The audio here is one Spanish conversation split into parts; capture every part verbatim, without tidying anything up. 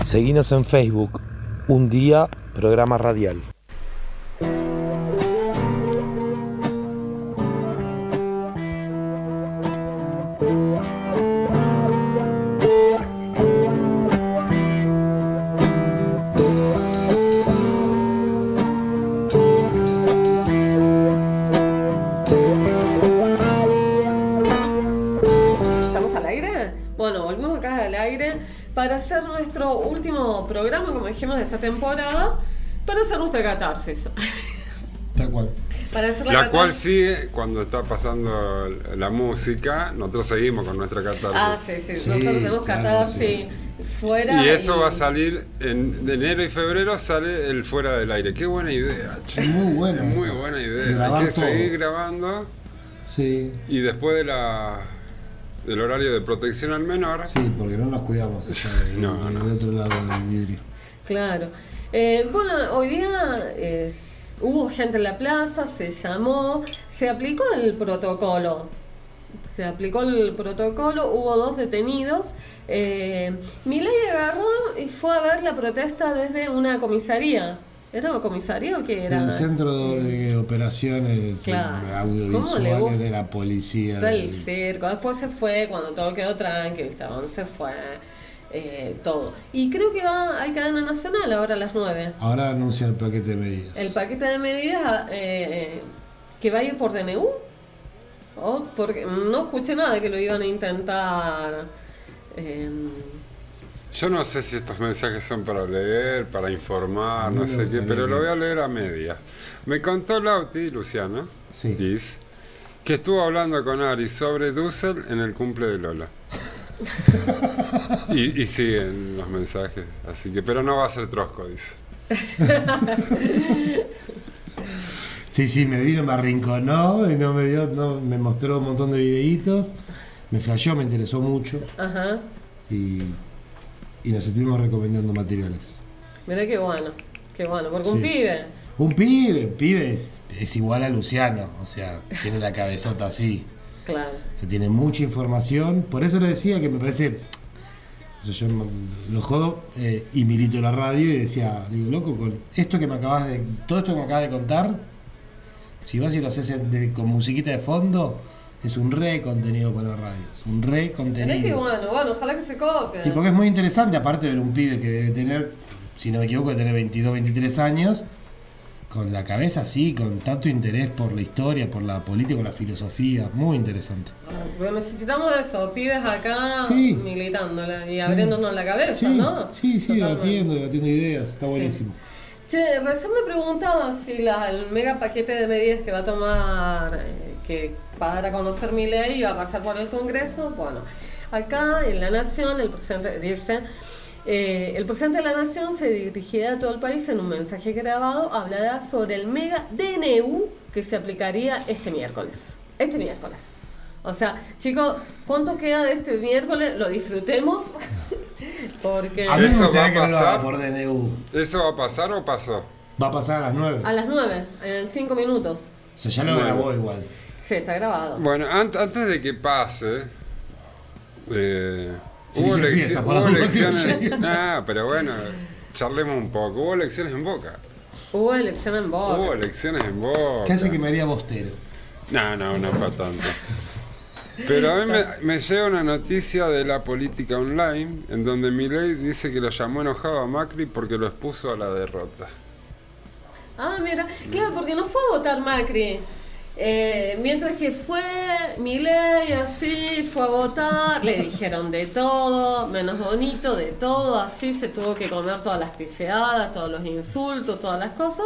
Seguinos en Facebook, Un Día, Programa Radial. Para hacer nuestro último programa, como dijimos, de esta temporada, para hacer nuestra catarsis. Tal cual. Para hacer la, la catarsis. cual sigue cuando está pasando la música, nosotros seguimos con nuestra catarsis. Ah, sí, sí, sí nosotros tenemos claro, catarsis sí. fuera. Y eso y... va a salir en de enero y febrero, sale el fuera del aire. Qué buena idea, che. Muy buena. Muy esa. buena idea. Grabar Hay que todo. seguir grabando. Sí. Y después de la del horario de protección al menor. Sí, porque no nos cuidamos o sea, de, no, de, no. del otro lado del vidrio. Claro. Eh, bueno, hoy día es, hubo gente en la plaza, se llamó, se aplicó el protocolo. Se aplicó el protocolo, hubo dos detenidos. Eh, Milei agarró y fue a ver la protesta desde una comisaría. ¿Era una comisaría o qué era? El centro de operaciones Claro. audiovisuales de la policía. Está el del... circo. Después se fue, cuando todo quedó tranquilo, el chabón se fue. Eh, todo. Y creo que va, hay cadena nacional ahora a las nueve. Ahora anuncia el paquete de medidas. El paquete de medidas eh, que va a ir por D N U. ¿O? Porque no escuché nada de que lo iban a intentar. Eh, Yo no sé si estos mensajes son para leer, para informar, no, No sé me qué, pero gustaría lo que- voy a leer a media. Me contó Lauti, Luciano, Sí. Giz, que estuvo hablando con Ari sobre Dussel en el cumple de Lola. y, y siguen los mensajes, así que, pero no va a ser trosco, dice. Sí, sí, me vino, me arrinconó y no me dio, no, me mostró un montón de videitos, me flasheó, me interesó mucho ajá. y, y nos estuvimos recomendando materiales. Mirá qué bueno. Qué bueno. Porque un Sí. pibe. Un pibe, pibe es, es igual a Luciano, o sea, tiene la cabezota así, Claro. se tiene mucha información, por eso le decía que me parece, o sea, yo no- lo jodo eh, y milito la radio y decía, digo, loco, con esto que me acabas de, todo esto que me acabas de contar, si vas y lo haces de- con musiquita de fondo, es un re contenido para la radio, es un re Mirá qué contenido. bueno. Bueno, ojalá que se cope. Y porque es muy interesante, aparte de ver un pibe que debe tener, si no me equivoco, debe tener veintidós, veintitrés años, con la cabeza así, con tanto interés por la historia, por la política, por la filosofía, muy interesante. Porque necesitamos eso, pibes acá Sí. militándola y Sí. abriéndonos la cabeza, Sí, ¿no? sí, sí, Totalmente. debatiendo, debatiendo ideas, está Sí. buenísimo. Che, recién me preguntaba si la, el mega paquete de medidas que va a tomar, eh, que va a dar a conocer Milei, va a pasar por el Congreso. Bueno, acá en La Nación el presidente dice, eh, el presidente de la Nación se dirigirá a todo el país en un mensaje grabado, hablará sobre el mega D N U que se aplicaría este miércoles. Este miércoles. O sea, chicos, ¿cuánto queda de este miércoles? Lo disfrutemos. Porque A mí me ¿Eso gustaría va a que no lo haga pasar? por D N U. ¿Eso va a pasar o pasó? Va a pasar a las nueve. a las nueve, en cinco minutos. O sea, ya lo Bueno. grabó igual. Sí, está grabado. Bueno, an- antes de que pase, eh, hubo, Felices elecci- fiestas, por hubo las dudas que elecciones. lleguen. Nah, pero bueno, charlemos un poco. Hubo elecciones en Boca. Hubo elección en Boca. Hubo elecciones en Boca. Casi que me haría bostero. No, no, no para tanto. Pero a mí me, me llega una noticia de la política online en donde Milei dice que lo llamó enojado a Macri porque lo expuso a la derrota. Ah, mira, claro, porque no fue a votar Macri. Eh, mientras que fue Milei así, fue a votar, le dijeron de todo, menos bonito, de todo, así se tuvo que comer todas las pifeadas, todos los insultos, todas las cosas.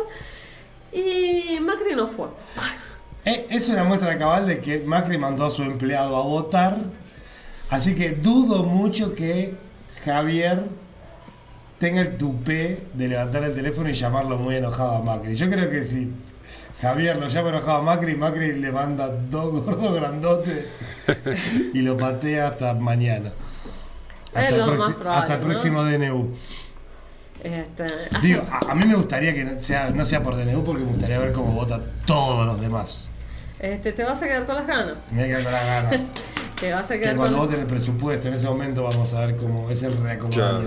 Y Macri no fue. Eh, es una muestra cabal de que Macri mandó a su empleado a votar. Así que dudo mucho que Javier tenga el tupé de levantar el teléfono y llamarlo muy enojado a Macri. Yo creo que si Javier lo llama enojado a Macri, Macri le manda dos gordos grandotes y lo patea hasta mañana. Hasta, Es el, lo proxi- más probable, hasta el ¿no? próximo D N U. Este, Digo, a, a mí me gustaría que no sea, no sea por D N U porque me gustaría ver cómo votan todos los demás. este, te vas a quedar con las ganas. Me voy a quedar con las ganas. Te vas a Que quedar cuando con voten el presupuesto, en ese momento vamos a ver cómo es el reacomodamiento.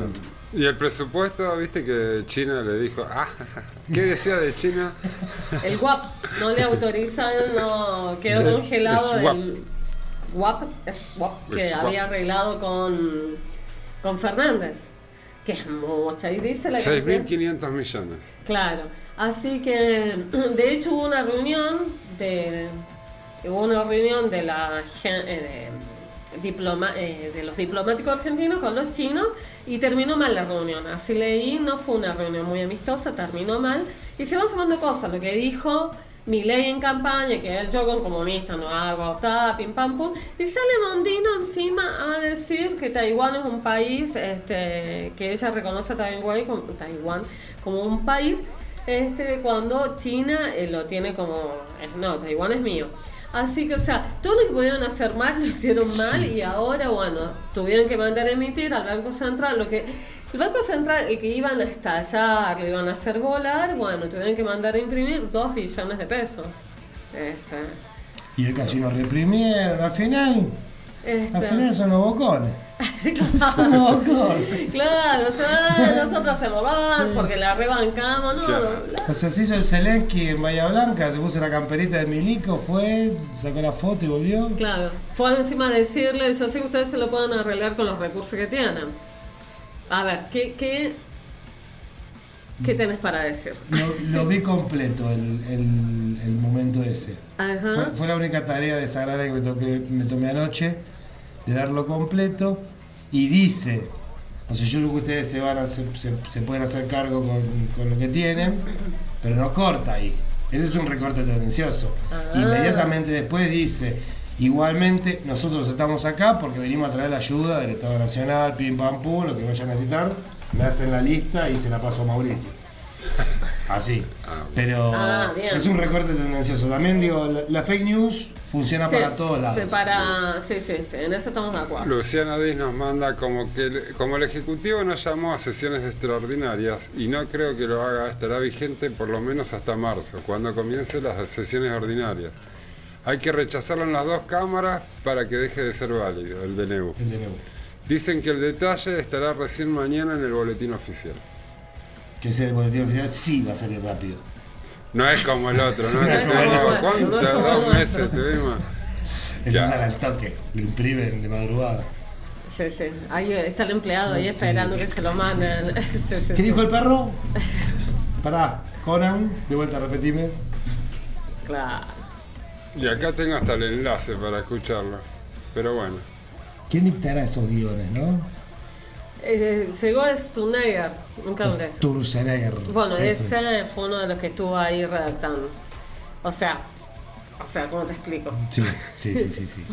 Y el presupuesto, viste que China le dijo, ah, ¿qué decía de China? El W A P no le autorizaron, no, quedó congelado El swap. el W A P, es swap El que swap. había arreglado con, con Fernández, que es mucha, y dice la seis mil cantidad. quinientos millones. Claro, así que de hecho hubo una reunión de hubo una reunión de la gen- eh, de, diploma, eh, de los diplomáticos argentinos con los chinos y terminó mal la reunión. Así leí, no fue una reunión muy amistosa, terminó mal y se van sumando cosas. Lo que dijo Milei en campaña, que él yo con comunista no hago, ta, pim pam pum, y sale Mondino encima a decir que Taiwán es un país, este, que ella reconoce a Taiwán como, Taiwán como un país, este, cuando China eh, lo tiene como, eh, no, Taiwán es mío. Así que, o sea, todo lo que pudieron hacer mal lo hicieron mal y ahora, bueno, tuvieron que mandar a emitir al Banco Central lo que... El Banco Central, el que iban a estallar, lo iban a hacer volar, bueno, tuvieron que mandar a imprimir dos billones de pesos. Este, Y el casino reprimieron, al final, este, al final son los bocones. Son los bocones. claro, o sea, nosotros hacemos mal porque la rebancamos, no, Claro. la- O sea, se hizo el Zelensky en Bahía Blanca, se puso la camperita de Milico, fue, sacó la foto y volvió. Claro, fue encima a decirle, yo sé que ustedes se lo pueden arreglar con los recursos que tienen. A ver, ¿qué, qué, qué tenés para decir? Lo, lo vi completo el, el, el momento ese. Fue, Ajá. fue la única tarea desagradable que me, toqué, me tomé anoche, de darlo completo. Y dice, o sea, yo creo que ustedes se, van a hacer- se, se pueden hacer cargo con, con lo que tienen, pero no corta ahí. Ese es un recorte tendencioso. Ah. Inmediatamente después dice, igualmente nosotros estamos acá porque venimos a traer la ayuda del Estado Nacional, pim pam pum, lo que vayan a necesitar, me hacen la lista y se la paso a Mauricio. Así. Pero Ah, bien. es un recorte tendencioso. También digo, la, la fake news funciona Sí, para todos lados. sí, para, sí, sí, sí, en eso estamos de acuerdo. Luciana Díaz nos manda como que el- como el Ejecutivo nos llamó a sesiones extraordinarias y no creo que lo haga, estará vigente por lo menos hasta marzo, cuando comiencen las sesiones ordinarias. Hay que rechazarlo en las dos cámaras para que deje de ser válido, el D N U. El D N U. Dicen que el detalle estará recién mañana en el boletín oficial. Que ese boletín oficial sí va a salir rápido. No es como el otro, ¿no? No Que es como el tuvimos, nuestro, ¿cuánto? no es como el Dos nuestro. meses tuvimos. Ese Ya. sale al toque, lo imprimen de madrugada. Sí, sí. Ahí está el empleado ahí esperando que se lo manden. Sí, sí, ¿Qué sí. dijo el perro? Pará, Conan, de vuelta, repetime. Claro. Y acá tengo hasta el enlace para escucharlo. Pero bueno. ¿Quién dictará esos guiones, no? Eh, llegó Sturzenegger, nunca hablé de eso. Sturzenegger. Bueno, Eso. ese fue uno de los que estuvo ahí redactando. O sea, o sea, ¿cómo te explico? Sí, sí, sí, sí, sí.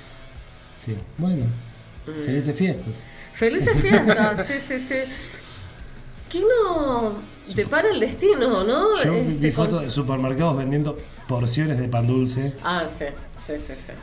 Sí, bueno. Mm. Felices fiestas. Felices fiestas, sí, sí, sí. ¿Qué no depara el destino, no? Yo Este, vi con- fotos de supermercados vendiendo porciones de pan dulce. Ah, sí, sí, sí, sí.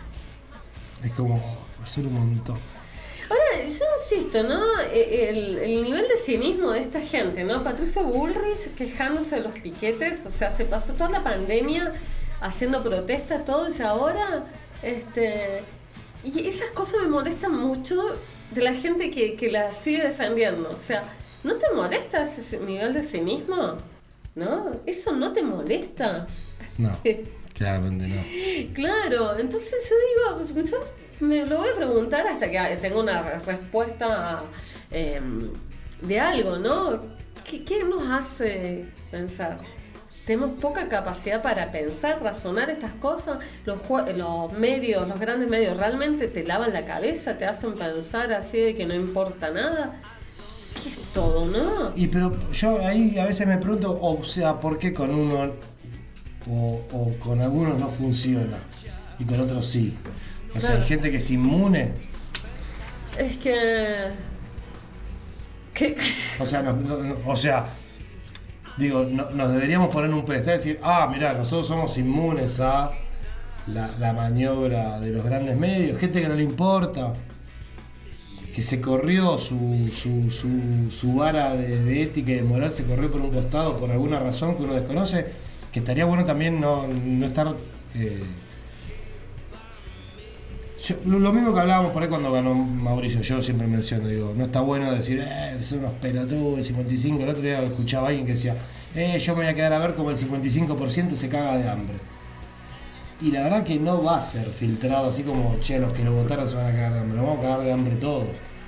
Es como hacer un montón. Ahora, yo insisto, ¿no? E- El, el nivel de cinismo de esta gente, ¿no? Patricia Bullrich quejándose de los piquetes, o sea, se pasó toda la pandemia haciendo protestas, todo, y ahora, este... Y esas cosas me molestan mucho de la gente que, que la sigue defendiendo. O sea, ¿no te molesta ese nivel de cinismo? ¿No? ¿Eso no te molesta? No, claramente no. Claro, entonces yo digo, yo me lo voy a preguntar hasta que tenga una re- respuesta eh, de algo, ¿no? ¿Qué, qué nos hace pensar? Tenemos poca capacidad para pensar, razonar estas cosas. Los, jue- los medios, los grandes medios, realmente te lavan la cabeza, te hacen pensar así de que no importa nada. ¿Qué es todo, no? Y pero yo ahí a veces me pregunto, o sea, ¿por qué con uno o, o con algunos no funciona y con otros sí? O sea, Claro. hay gente que es inmune. Es que... ¿Qué? O sea, no- no- no- o sea, digo, no- nos deberíamos poner en un pedestal y decir, ah, mirá, nosotros somos inmunes a la, la maniobra de los grandes medios, gente que no le importa, que se corrió su, su, su, su vara de, de ética y de moral, se corrió por un costado por alguna razón que uno desconoce, que estaría bueno también no, no estar... eh, Yo, lo, lo mismo que hablábamos por ahí cuando ganó Mauricio, yo siempre menciono, digo, no está bueno decir, eh, son unos pelotudos, el cincuenta y cinco por ciento, el otro día escuchaba a alguien que decía, eh, yo me voy a quedar a ver como el cincuenta y cinco por ciento se caga de hambre. Y la verdad que no va a ser filtrado así como, che, los que lo votaron se van a cagar de hambre, nos vamos a cagar de hambre todos.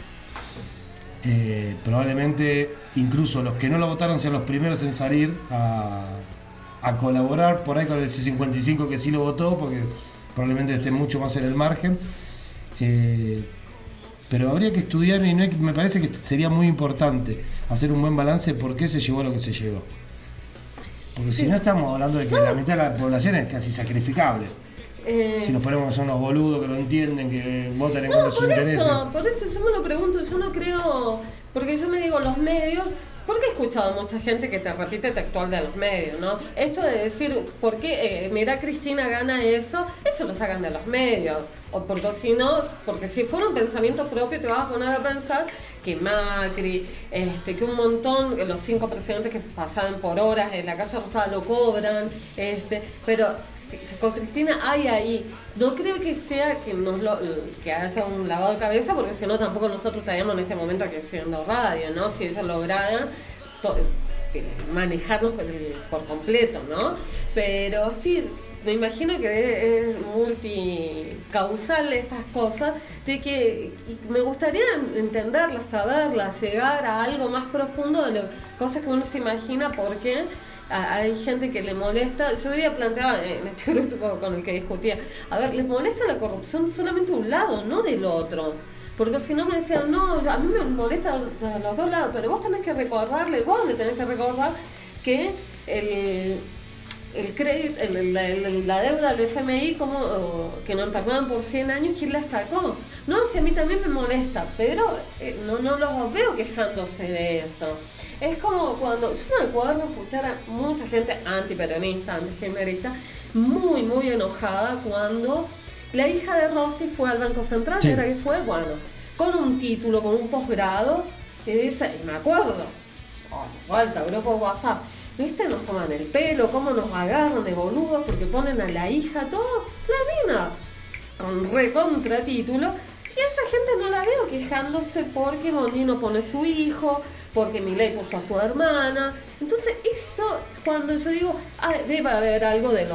Eh, probablemente incluso los que no lo votaron sean los primeros en salir a, a colaborar por ahí con el cincuenta y cinco por ciento que sí lo votó, porque probablemente esté mucho más en el margen, eh, pero habría que estudiar y no hay, me parece que sería muy importante hacer un buen balance de por qué se llegó a lo que se llegó, porque sí. Si no estamos hablando de que no. La mitad de la población es casi sacrificable. Eh, si nos ponemos a ser unos boludos que lo entienden, que votan en no, contra de sus por intereses. Eso, por eso yo me lo pregunto, yo no creo, porque yo me digo los medios. Porque he escuchado mucha gente que te repite textual de los medios, ¿no? Esto de decir, ¿por qué? Eh, mira, Cristina gana eso, eso lo sacan de los medios. O porque si no, porque si fuera un pensamiento propio te vas a poner a pensar que Macri, este, que un montón, los cinco presidentes que pasaban por horas en la Casa Rosada lo cobran, este, pero si, con Cristina hay ahí. No creo que sea que nos lo, que haya un lavado de cabeza, porque si no tampoco nosotros estaríamos en este momento aquí haciendo radio, ¿no? Si ella lograra to, eh, manejarnos por completo, ¿no? Pero sí, me imagino que es multicausal estas cosas, de que y me gustaría entenderlas, saberlas, llegar a algo más profundo de lo, cosas que uno se imagina, porque hay gente que le molesta. Yo hoy día planteaba en este grupo con el que discutía, a ver, les molesta la corrupción solamente de un lado, no del otro, porque si no me decían, no, a mí me molesta de los dos lados, pero vos tenés que recordarle, vos le tenés que recordar que el el crédito, el, la, la deuda del F M I, como oh, que nos perdonan por cien años, ¿quién la sacó? No, si a mí también me molesta, pero eh, no, no los veo quejándose de eso. Es como cuando, yo me acuerdo escuchar a mucha gente antiperonista, antigenerista, muy, muy enojada cuando la hija de Rossi fue al Banco Central, sí. Era que fue, bueno, con un título, con un posgrado, y dice, y me acuerdo, oh, falta, grupo WhatsApp, ¿viste? Nos toman el pelo, cómo nos agarran de boludos porque ponen a la hija, todo, la mina, con recontratítulo, y esa gente no la veo quejándose porque Mondino pone su hijo, porque Milei puso a su hermana. Entonces eso, cuando yo digo, ah, debe haber algo de los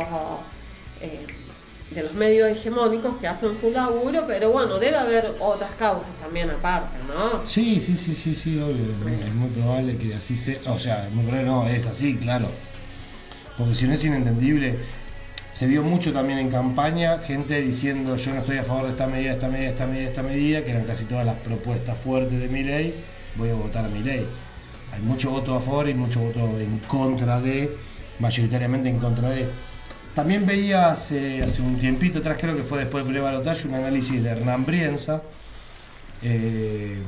eh, de los medios hegemónicos que hacen su laburo, pero bueno, debe haber otras causas también aparte, ¿no? Sí, sí, sí, sí, sí, obvio. Es muy probable que así sea, o sea, muy probable no, es así, claro. Porque si no es inentendible. Se vio mucho también en campaña, gente diciendo yo no estoy a favor de esta medida, esta medida, esta medida, esta medida, que eran casi todas las propuestas fuertes de Milei, voy a votar a Milei. Hay mucho voto a favor y mucho voto en contra de, mayoritariamente en contra de. También veía hace, hace un tiempito atrás, creo que fue después del pre-balotaje, un análisis de Hernán Brienza, eh,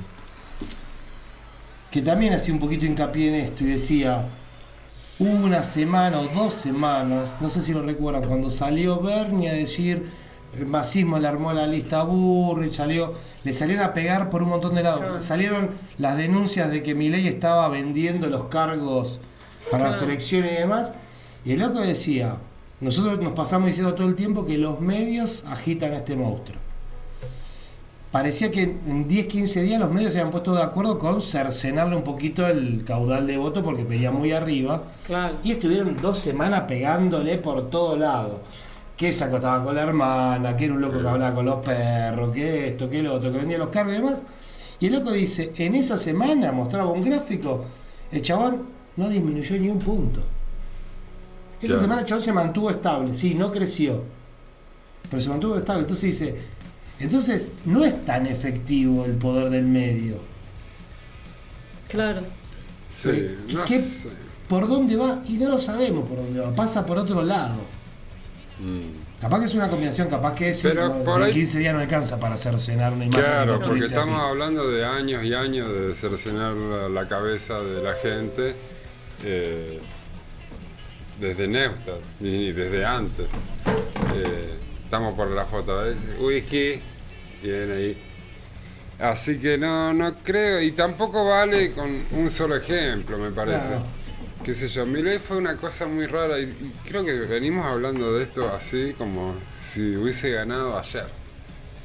que también hacía un poquito hincapié en esto y decía, una semana o dos semanas, no sé si lo recuerdan, cuando salió Bernie a decir el masismo le armó la lista Burrich, salió, le salieron a pegar por un montón de lados. Ah. Salieron las denuncias de que Milei estaba vendiendo los cargos para ah. las elecciones y demás, y el loco decía, nosotros nos pasamos diciendo todo el tiempo que los medios agitan a este monstruo. Parecía que en diez, quince días los medios se habían puesto de acuerdo con cercenarle un poquito el caudal de voto porque pedía muy arriba. Claro. Y estuvieron dos semanas pegándole por todo lado. Que se acostaba con la hermana, que era un loco que hablaba con los perros, que esto, que lo otro, que vendía los cargos y demás. Y el loco dice, en esa semana mostraba un gráfico, el chabón no disminuyó ni un punto. Esa claro. semana el chabón se mantuvo estable, sí, no creció, pero se mantuvo estable. Entonces dice... Entonces, no es tan efectivo el poder del medio. Claro. Sí, no ¿Qué, sé. ¿Por dónde va? Y no lo sabemos por dónde va. Pasa por otro lado. Mm. Capaz que es una combinación, capaz que es Pero de quince días no alcanza para cercenar una imagen. Claro, porque estamos así. hablando de años y años de cercenar la, la cabeza de la gente. Eh, desde Neustadt y desde antes. Eh, Estamos por la foto, ¿ves? Whisky, bien ahí. Así que no, no creo, y tampoco vale con un solo ejemplo, me parece. Claro. Qué sé yo, Milei fue una cosa muy rara, y, y creo que venimos hablando de esto así como si hubiese ganado ayer.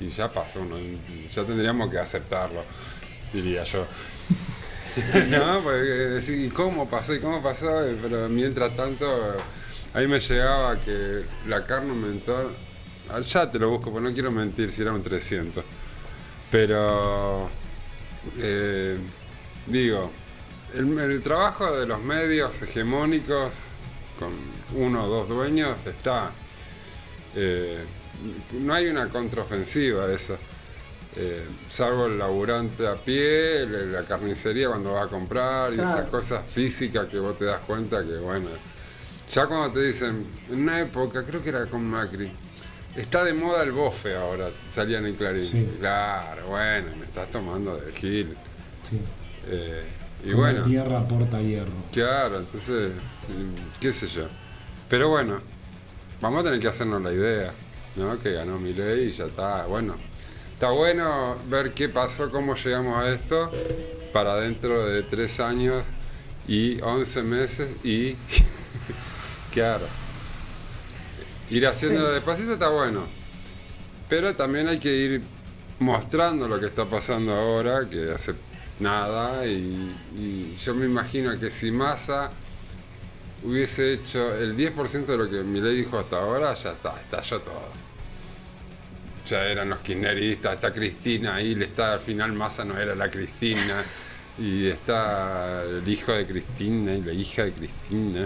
y ya pasó, ¿no? Ya tendríamos que aceptarlo, diría yo. No, porque decir, ¿y cómo pasó? ¿Y cómo pasó? Pero mientras tanto, ahí me llegaba que la carne aumentó. Ya te lo busco, porque no quiero mentir si era un trescientos. Pero, eh, digo, el, el trabajo de los medios hegemónicos, con uno o dos dueños, está. Eh, no hay una contraofensiva a eso. Eh, salvo el laburante a pie, la carnicería cuando va a comprar y claro. esas cosas físicas que vos te das cuenta que, bueno, ya cuando te dicen, en una época, creo que era con Macri, está de moda el bofe ahora, salían en Clarín. Sí. Claro, bueno, me estás tomando de Gil. Sí. Eh, y Como bueno, tierra aporta hierro. claro, entonces, qué sé yo. Pero bueno, vamos a tener que hacernos la idea, ¿no? Que ganó Milei y ya está, bueno. Está bueno ver qué pasó, cómo llegamos a esto para dentro de tres años y once meses y claro, ir haciéndolo Sí. despacito está bueno, pero también hay que ir mostrando lo que está pasando ahora, que hace nada, y, y yo me imagino que si Massa hubiese hecho el diez por ciento de lo que Milei dijo hasta ahora, ya está, estalló todo. Ya eran los kirchneristas, está Cristina ahí, le está, al final Massa no era la Cristina, y está el hijo de Cristina y la hija de Cristina.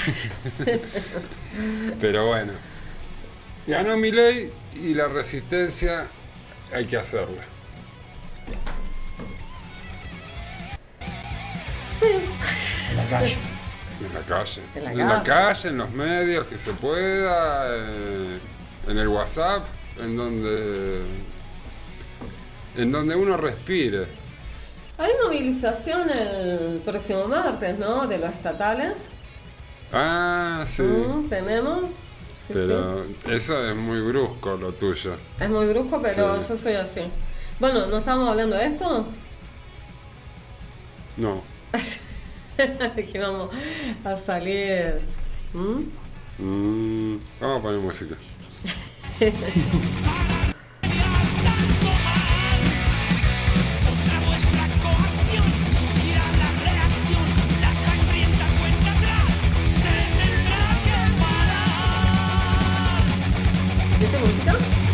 Pero bueno, ganó Milei y la resistencia hay que hacerla. Sí. En la calle. En la calle. En la En la calle. calle, en los medios, que se pueda, eh, en el WhatsApp, en donde en donde uno respire. Hay movilización el próximo martes, ¿no? De los estatales. Ah, sí. Mm, tenemos. Sí, Pero sí. eso es muy brusco lo tuyo. Es muy brusco, pero Sí. yo soy así. Bueno, ¿no estábamos hablando de esto? No. Que vamos a salir. ¿Mm? Mm, vamos a poner música. ¿Hiciste música?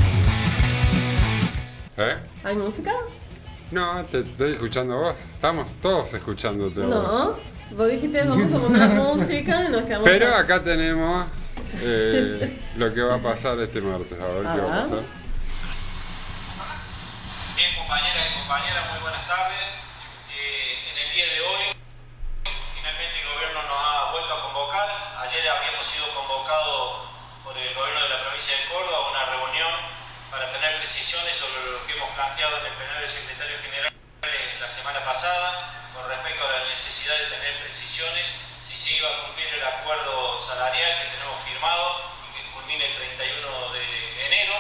¿Eh? ¿Hay música? No, te, te estoy escuchando a vos. Estamos todos escuchándote a vos. No. Vos dijiste vamos a poner música y nos quedamos. Pero callados. acá tenemos eh, lo que va a pasar este martes. A ver qué va a pasar. Bien, compañeras y compañeras, muy buenas tardes. Eh, en el día de hoy, finalmente el gobierno nos ha vuelto a convocar. Ayer habíamos sido convocados por el gobierno de la provincia de Córdoba a una reunión para tener precisiones sobre lo que hemos planteado en el plenario del secretario general la semana pasada con respecto a la necesidad de tener precisiones si se iba a cumplir el acuerdo salarial que tenemos firmado y que culmina el treinta y uno de enero.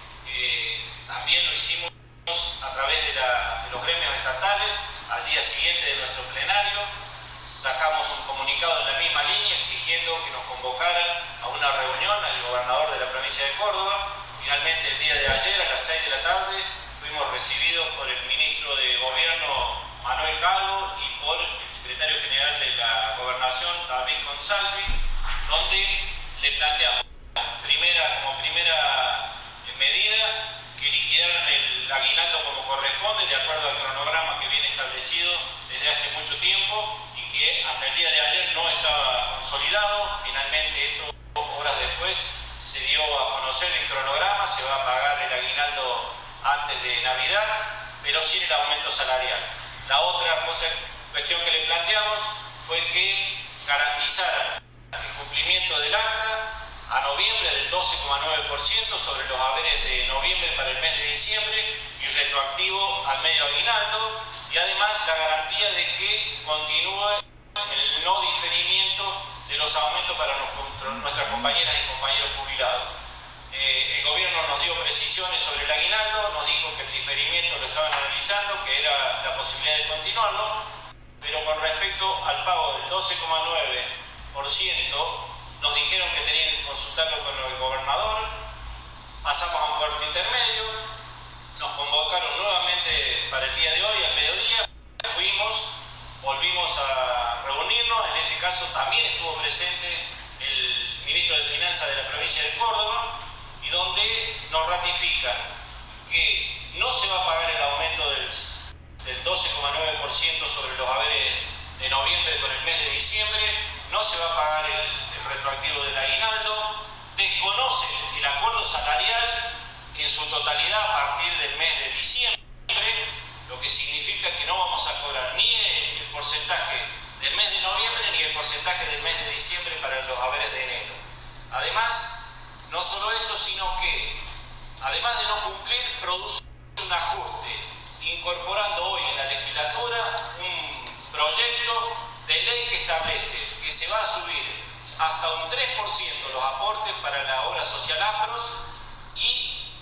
Eh, también lo hicimos a través de, la, de los gremios estatales. Al día siguiente de nuestro plenario sacamos un comunicado en la misma línea exigiendo que nos convocaran a una reunión al gobernador de la provincia de Córdoba. Finalmente el día de ayer a las seis de la tarde fuimos recibidos por el ministro de Gobierno Manuel Calvo y por el secretario general de la Gobernación David Consalvi, donde le planteamos primera, como primera medida que liquidaran el aguinaldo como corresponde, de acuerdo al cronograma que viene establecido desde hace mucho tiempo y que hasta el día de ayer no estaba consolidado. Finalmente, esto horas después se dio a conocer el cronograma, se va a pagar el aguinaldo antes de Navidad, pero sin el aumento salarial. La otra cosa, cuestión que le planteamos fue que garantizaran el cumplimiento del acta a noviembre del doce coma nueve por ciento sobre los haberes de noviembre para el mes de diciembre y retroactivo al medio aguinaldo, y además la garantía de que continúe el no diferimiento de los aumentos para nuestras compañeras y compañeros jubilados. Eh, el gobierno nos dio precisiones sobre el aguinaldo, nos dijo que el diferimiento lo estaban analizando, que era la posibilidad de continuarlo, pero con respecto al pago del doce coma nueve por ciento nos dijeron que tenían que consultarlo con el gobernador. Pasamos a un cuarto intermedio, nos convocaron nuevamente para el día de hoy, al mediodía. Fuimos, volvimos a reunirnos. En este caso también estuvo presente el ministro de Finanzas de la provincia de Córdoba, y donde nos ratifican que no se va a pagar el aumento del, del doce coma nueve por ciento sobre los haberes de noviembre con el mes de diciembre, no se va a pagar el, el retroactivo del aguinaldo, desconocen el acuerdo salarial en su totalidad a partir del mes de diciembre, lo que significa que no vamos a cobrar ni el, el porcentaje del mes de noviembre ni el porcentaje del mes de diciembre para los haberes de enero. Además, no solo eso, sino que, además de no cumplir, produce un ajuste, incorporando hoy en la legislatura un proyecto de ley que establece que se va a subir hasta un tres por ciento los aportes para la obra social APROS y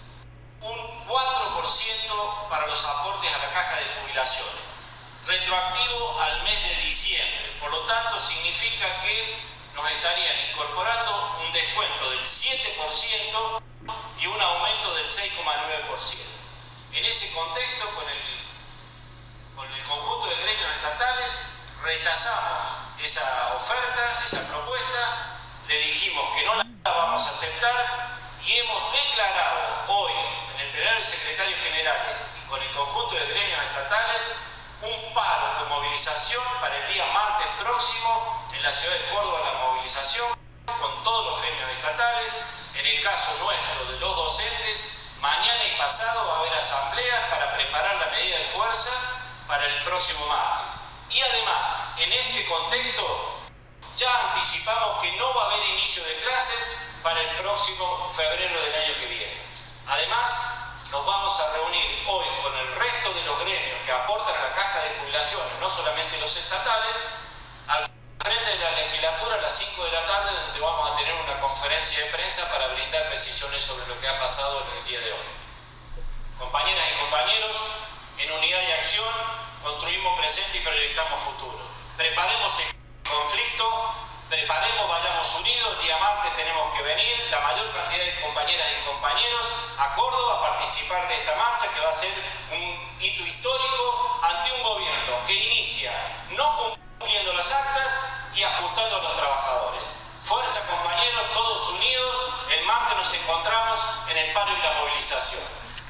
un cuatro por ciento para los aportes a la caja de jubilaciones, retroactivo al mes de diciembre. Por lo tanto, significa que nos estarían incorporando un descuento del siete por ciento y un aumento del seis coma nueve por ciento. En ese contexto, con el, con el conjunto de gremios estatales, rechazamos esa oferta, esa propuesta, le dijimos que no la vamos a aceptar y hemos declarado hoy en el plenario de secretarios generales y con el conjunto de gremios estatales un paro de movilización para el día martes próximo en la ciudad de Córdoba, la movilización con todos los gremios estatales. En el caso nuestro de los docentes, mañana y pasado va a haber asambleas para preparar la medida de fuerza para el próximo martes. Y además, en este contexto, ya anticipamos que no va a haber inicio de clases para el próximo febrero del año que viene. Además, nos vamos a reunir hoy con el resto de los gremios que aportan a la caja de jubilaciones, no solamente los estatales, al frente de la legislatura a las cinco de la tarde, donde vamos a tener una conferencia de prensa para brindar precisiones sobre lo que ha pasado en el día de hoy. Compañeras y compañeros, en unidad y acción construimos presente y proyectamos futuro. Preparemos el conflicto, preparemos, vayamos unidos. El día martes tenemos que venir la mayor cantidad de compañeras y compañeros a Córdoba a participar de esta marcha, que va a ser un hito histórico ante un gobierno que inicia no cumpliendo las actas y ajustando a los trabajadores. Fuerza, compañeros, todos unidos. El martes nos encontramos en el paro y la movilización.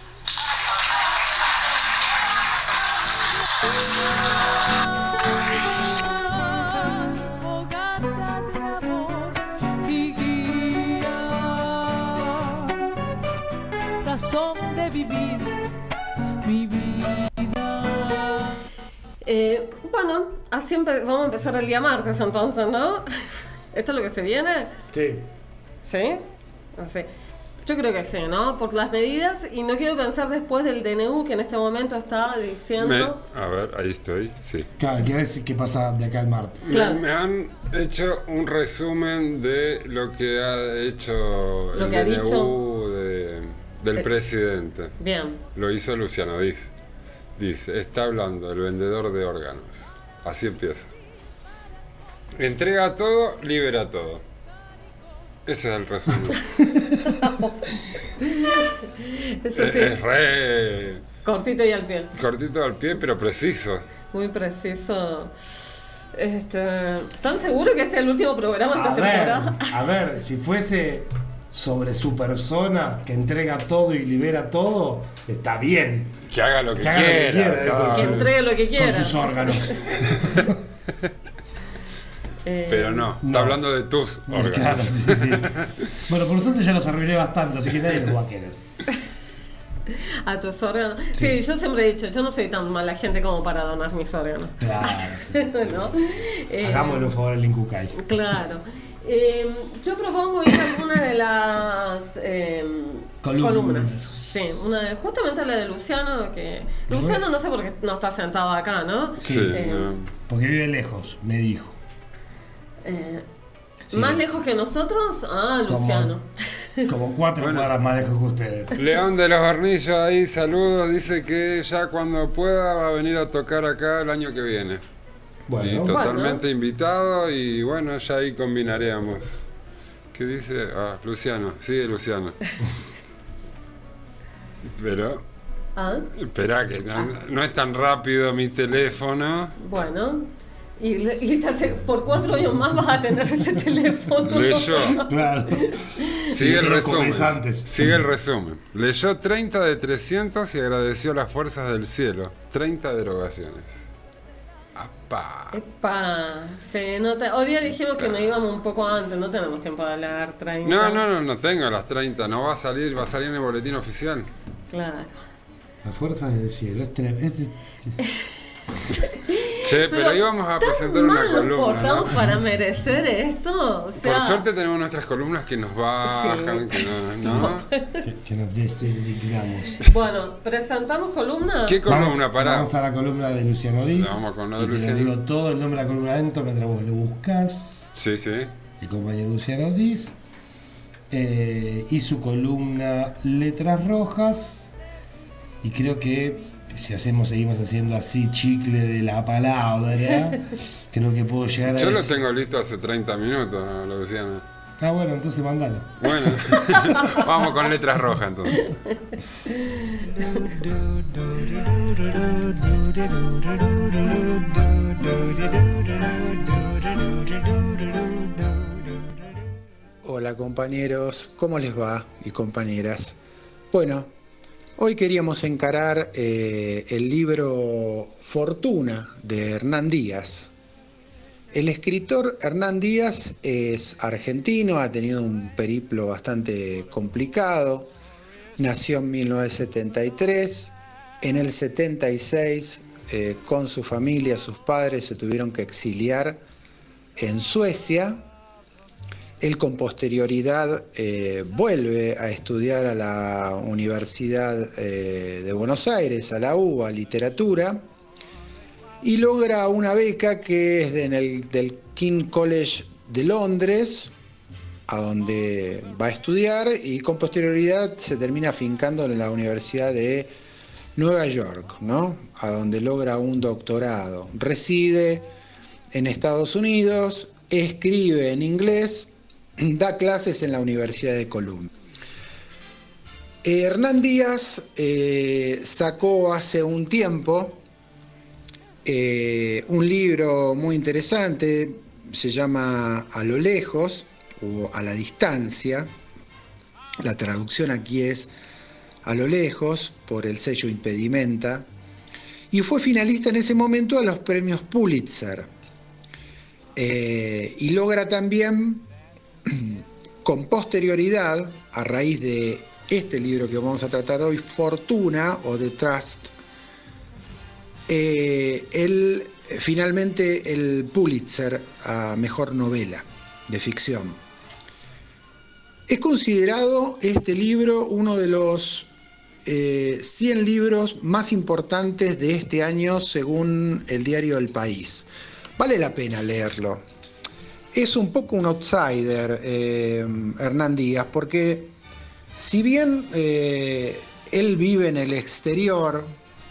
Fogata de amor y guía, razón de vivir mi vida. Eh, bueno, así empe- vamos a empezar el día martes entonces, ¿no? ¿Esto es lo que se viene? Sí. ¿Sí? No sé. Yo creo que sí, ¿no? Por las medidas, y no quiero pensar después del D N U que en este momento está diciendo... Me- a ver, ahí estoy, sí. Claro, ¿qué es qué pasa de acá al martes? Me- Claro. Me, han hecho un resumen de lo que ha hecho Lo el que ha D N U dicho. de- del Eh. presidente. Bien. Lo hizo Luciano Dice. Dice, está hablando el vendedor de órganos. Así empieza. Entrega todo, libera todo. Ese es el resumen. Eso es, sí, es re cortito y al pie. cortito al pie, pero preciso. Muy preciso. Este, ¿Están seguros que este es el último programa de A esta ver, temporada? a ver, si fuese sobre su persona, que entrega todo y libera todo, está bien. Que haga lo que Que haga lo que quiera. quiera, claro. Que entregue lo que quiera. Con sus órganos. Eh, Pero no, está No. hablando de tus órganos. Claro, sí, sí. Bueno, por suerte ya los arruiné bastante, así que nadie los va a querer. A tus órganos. Sí. yo siempre he dicho, yo no soy tan mala gente como para donar mis órganos. Claro, sí, sí. ¿No? Eh, Hagámosle un favor al Incucay. Claro. Eh, yo propongo ir a alguna de las eh, Columnas. columnas. Sí, una de- justamente la de Luciano, que Luciano no sé por qué no está sentado acá, ¿no? Sí, Eh, no. Porque vive lejos, me dijo. eh, Sí. Más lejos que nosotros, ah, Como- Luciano. Como cuatro Bueno. cuadras más lejos que ustedes. León de los Hornillos ahí, saludos, dice que ya cuando pueda va a venir a tocar acá el año que viene. Y Bueno, totalmente invitado y bueno, ya ahí combinaríamos. ¿Qué dice? Ah, Luciano, sigue Luciano. Pero Ah, Esperá, que no, no es tan rápido mi teléfono. bueno. Y, le- y te hace- por cuatro años más vas a tener ese teléfono. Leyó. Claro. Sigue el pero resumen. comes antes. Sigue el resumen. Leyó treinta de trescientos y agradeció las fuerzas del cielo. treinta derogaciones. ¡Apá! Epa, se nota. Hoy día dijimos que nos íbamos un poco antes, no tenemos tiempo de hablar treinta. No, no, no, no tengo las treinta. No va a salir, va a salir en el boletín oficial. Claro. Las fuerzas del cielo. Es tre- es- es- Che, pero, íbamos a presentar una mal nos columna, portamos ¿no? para merecer esto. O sea, Por suerte tenemos nuestras columnas que nos bajan, Sí. que no, ¿no? que, que nos desindignamos. Bueno, presentamos columna. ¿Qué columna Vamos- para? Vamos a la columna de Luciano Diz. Vamos con la de y te Luciano. digo todo el nombre de la columna adentro mientras vos lo buscas. Sí, sí. El compañero Luciano Diz. Eh, y su columna Letras Rojas. Y creo que si hacemos, seguimos haciendo así chicle de la palabra, creo que puedo llegar a Yo lo decir- tengo listo hace treinta minutos, Luciano. Ah, bueno, entonces mandalo. Bueno, vamos con letras rojas entonces. Hola compañeros, ¿cómo les va? Y compañeras. Bueno, hoy queríamos encarar eh, el libro Fortuna de Hernán Díaz. El escritor Hernán Díaz es argentino, ha tenido un periplo bastante complicado. Nació en mil novecientos setenta y tres, en el setenta y seis eh, con su familia, sus padres se tuvieron que exiliar en Suecia. Él con posterioridad eh, vuelve a estudiar a la Universidad eh, de Buenos Aires, a la U B A, literatura, y logra una beca que es de, en el, del King College de Londres, a donde va a estudiar, y con posterioridad se termina afincando en la Universidad de Nueva York, ¿no? A donde logra un doctorado. Reside en Estados Unidos, escribe en inglés, da clases en la Universidad de Columbia. Eh, Hernán Díaz eh, sacó hace un tiempo eh, un libro muy interesante, se llama A lo lejos o A la distancia. La traducción aquí es A lo lejos, por el sello Impedimenta, y fue finalista en ese momento a los premios Pulitzer. Eh, y logra también, con posterioridad, a raíz de este libro que vamos a tratar hoy, Fortuna o The Trust, eh, el, finalmente el Pulitzer a mejor novela de ficción. Es considerado este libro uno de los eh, cien libros más importantes de este año según el diario El País. Vale la pena leerlo. Es un poco un outsider, eh, Hernán Díaz, porque si bien eh, él vive en el exterior,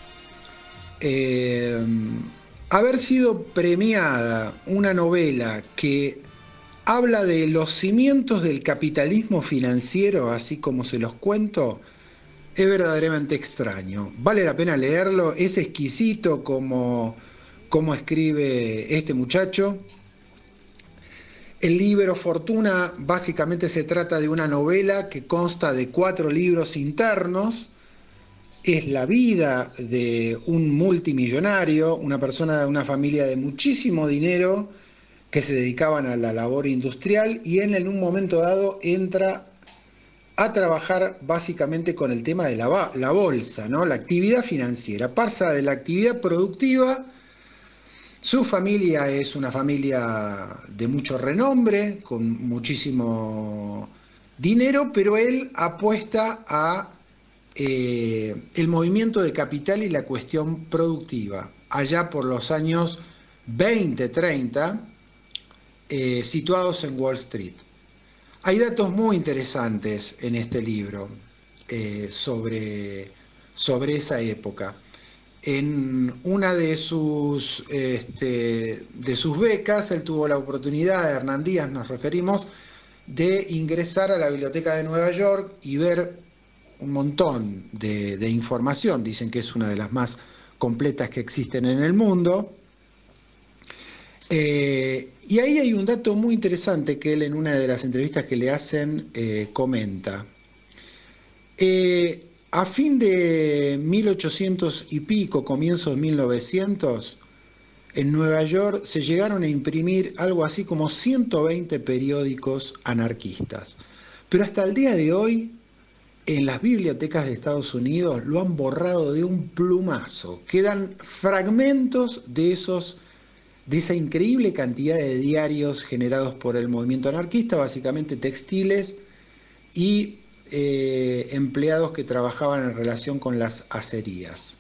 eh, haber sido premiada una novela que habla de los cimientos del capitalismo financiero, así como se los cuento, es verdaderamente extraño. Vale la pena leerlo, es exquisito como, como escribe este muchacho. El libro Fortuna básicamente se trata de una novela que consta de cuatro libros internos. Es la vida de un multimillonario, una persona de una familia de muchísimo dinero que se dedicaban a la labor industrial, y él en un momento dado entra a trabajar básicamente con el tema de la, la bolsa, ¿no? La actividad financiera. Pasa de la actividad productiva. Su familia es una familia de mucho renombre, con muchísimo dinero, pero él apuesta a eh, el movimiento de capital y la cuestión productiva. Allá por los años veinte, treinta, eh, situados en Wall Street. Hay datos muy interesantes en este libro eh, sobre, sobre esa época. En una de sus, este, de sus becas, él tuvo la oportunidad, Hernán Díaz nos referimos, de ingresar a la Biblioteca de Nueva York y ver un montón de, de información, dicen que es una de las más completas que existen en el mundo. Eh, y ahí hay un dato muy interesante que él en una de las entrevistas que le hacen eh, comenta. Eh, a fin de mil ochocientos y pico, comienzos de mil novecientos, en Nueva York se llegaron a imprimir algo así como ciento veinte periódicos anarquistas. Pero hasta el día de hoy, en las bibliotecas de Estados Unidos lo han borrado de un plumazo. Quedan fragmentos de esos de esa increíble cantidad de diarios generados por el movimiento anarquista, básicamente textiles y eh, empleados que trabajaban en relación con las acerías.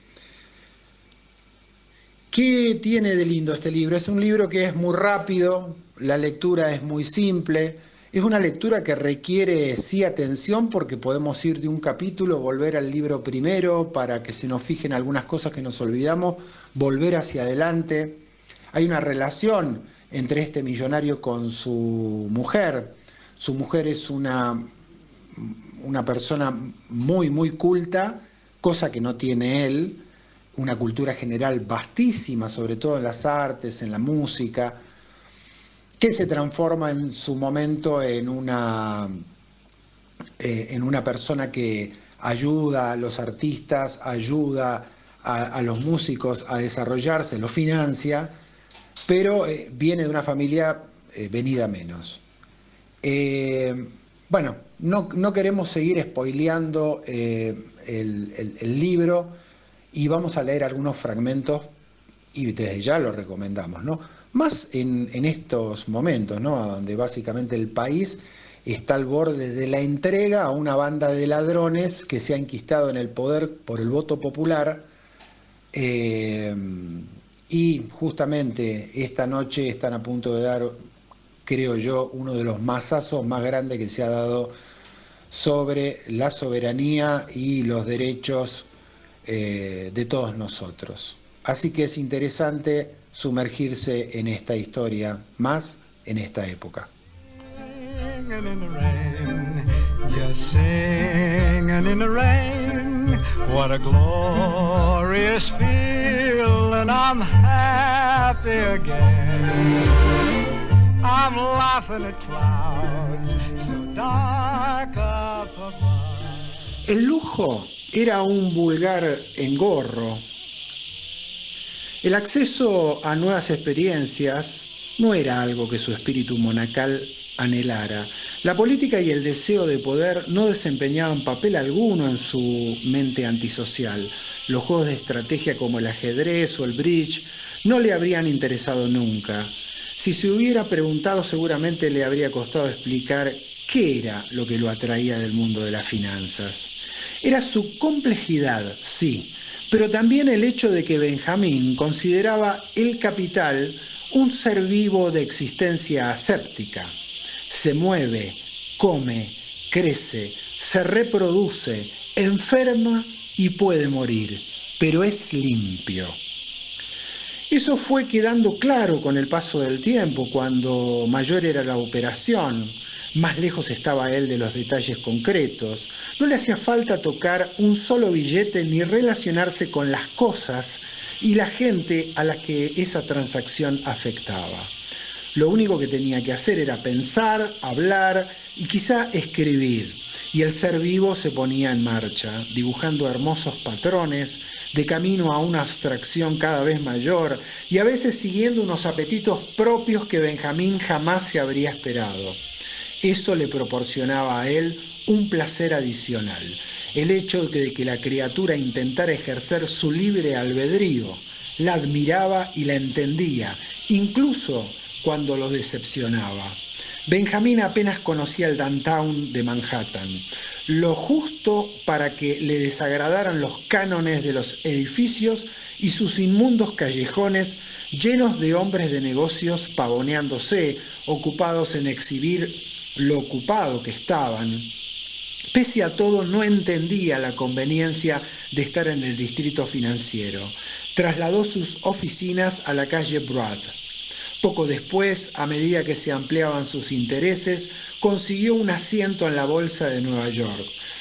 ¿Qué tiene de lindo este libro? Es un libro que es muy rápido, la lectura es muy simple, es una lectura que requiere sí atención porque podemos ir de un capítulo, volver al libro primero para que se nos fijen algunas cosas que nos olvidamos, volver hacia adelante. Hay una relación entre este millonario con su mujer. Su mujer es una, una persona muy, muy culta, cosa que no tiene él, una cultura general vastísima, sobre todo en las artes, en la música, que se transforma en su momento en una, eh, en una persona que ayuda a los artistas, ayuda a, a los músicos a desarrollarse, los financia, pero eh, viene de una familia eh, venida menos. Eh, bueno, no, no queremos seguir spoileando eh, el, el, el libro y vamos a leer algunos fragmentos y desde ya lo recomendamos, ¿no? Más en, en estos momentos, ¿no? Donde básicamente el país está al borde de la entrega a una banda de ladrones que se ha enquistado en el poder por el voto popular. Eh, Y justamente esta noche están a punto de dar, creo yo, uno de los mazazos más grandes que se ha dado sobre la soberanía y los derechos eh, de todos nosotros. Así que es interesante sumergirse en esta historia, más en esta época. Just singing in the rain, what a glorious feeling, I'm happy again. I'm laughing at clouds so dark up above. El lujo era un vulgar engorro. El acceso a nuevas experiencias no era algo que su espíritu monacal anhelara. La política y el deseo de poder no desempeñaban papel alguno en su mente antisocial. Los juegos de estrategia como el ajedrez o el bridge no le habrían interesado nunca. Si se hubiera preguntado, seguramente le habría costado explicar qué era lo que lo atraía del mundo de las finanzas. Era su complejidad, sí, pero también el hecho de que Benjamín consideraba el capital un ser vivo de existencia aséptica. Se mueve, come, crece, se reproduce, enferma y puede morir, pero es limpio. Eso fue quedando claro con el paso del tiempo, cuando mayor era la operación, más lejos estaba él de los detalles concretos. No le hacía falta tocar un solo billete ni relacionarse con las cosas y la gente a la que esa transacción afectaba. Lo único que tenía que hacer era pensar, hablar y quizá escribir. Y el ser vivo se ponía en marcha, dibujando hermosos patrones, de camino a una abstracción cada vez mayor y a veces siguiendo unos apetitos propios que Benjamín jamás se habría esperado. Eso le proporcionaba a él un placer adicional, el hecho de que la criatura intentara ejercer su libre albedrío, la admiraba y la entendía, incluso cuando lo decepcionaba. Benjamín apenas conocía el downtown de Manhattan, lo justo para que le desagradaran los cánones de los edificios y sus inmundos callejones llenos de hombres de negocios pavoneándose, ocupados en exhibir lo ocupado que estaban. Pese a todo, no entendía la conveniencia de estar en el distrito financiero. Trasladó sus oficinas a la calle Broad. Poco después, a medida que se ampliaban sus intereses, consiguió un asiento en la Bolsa de Nueva York.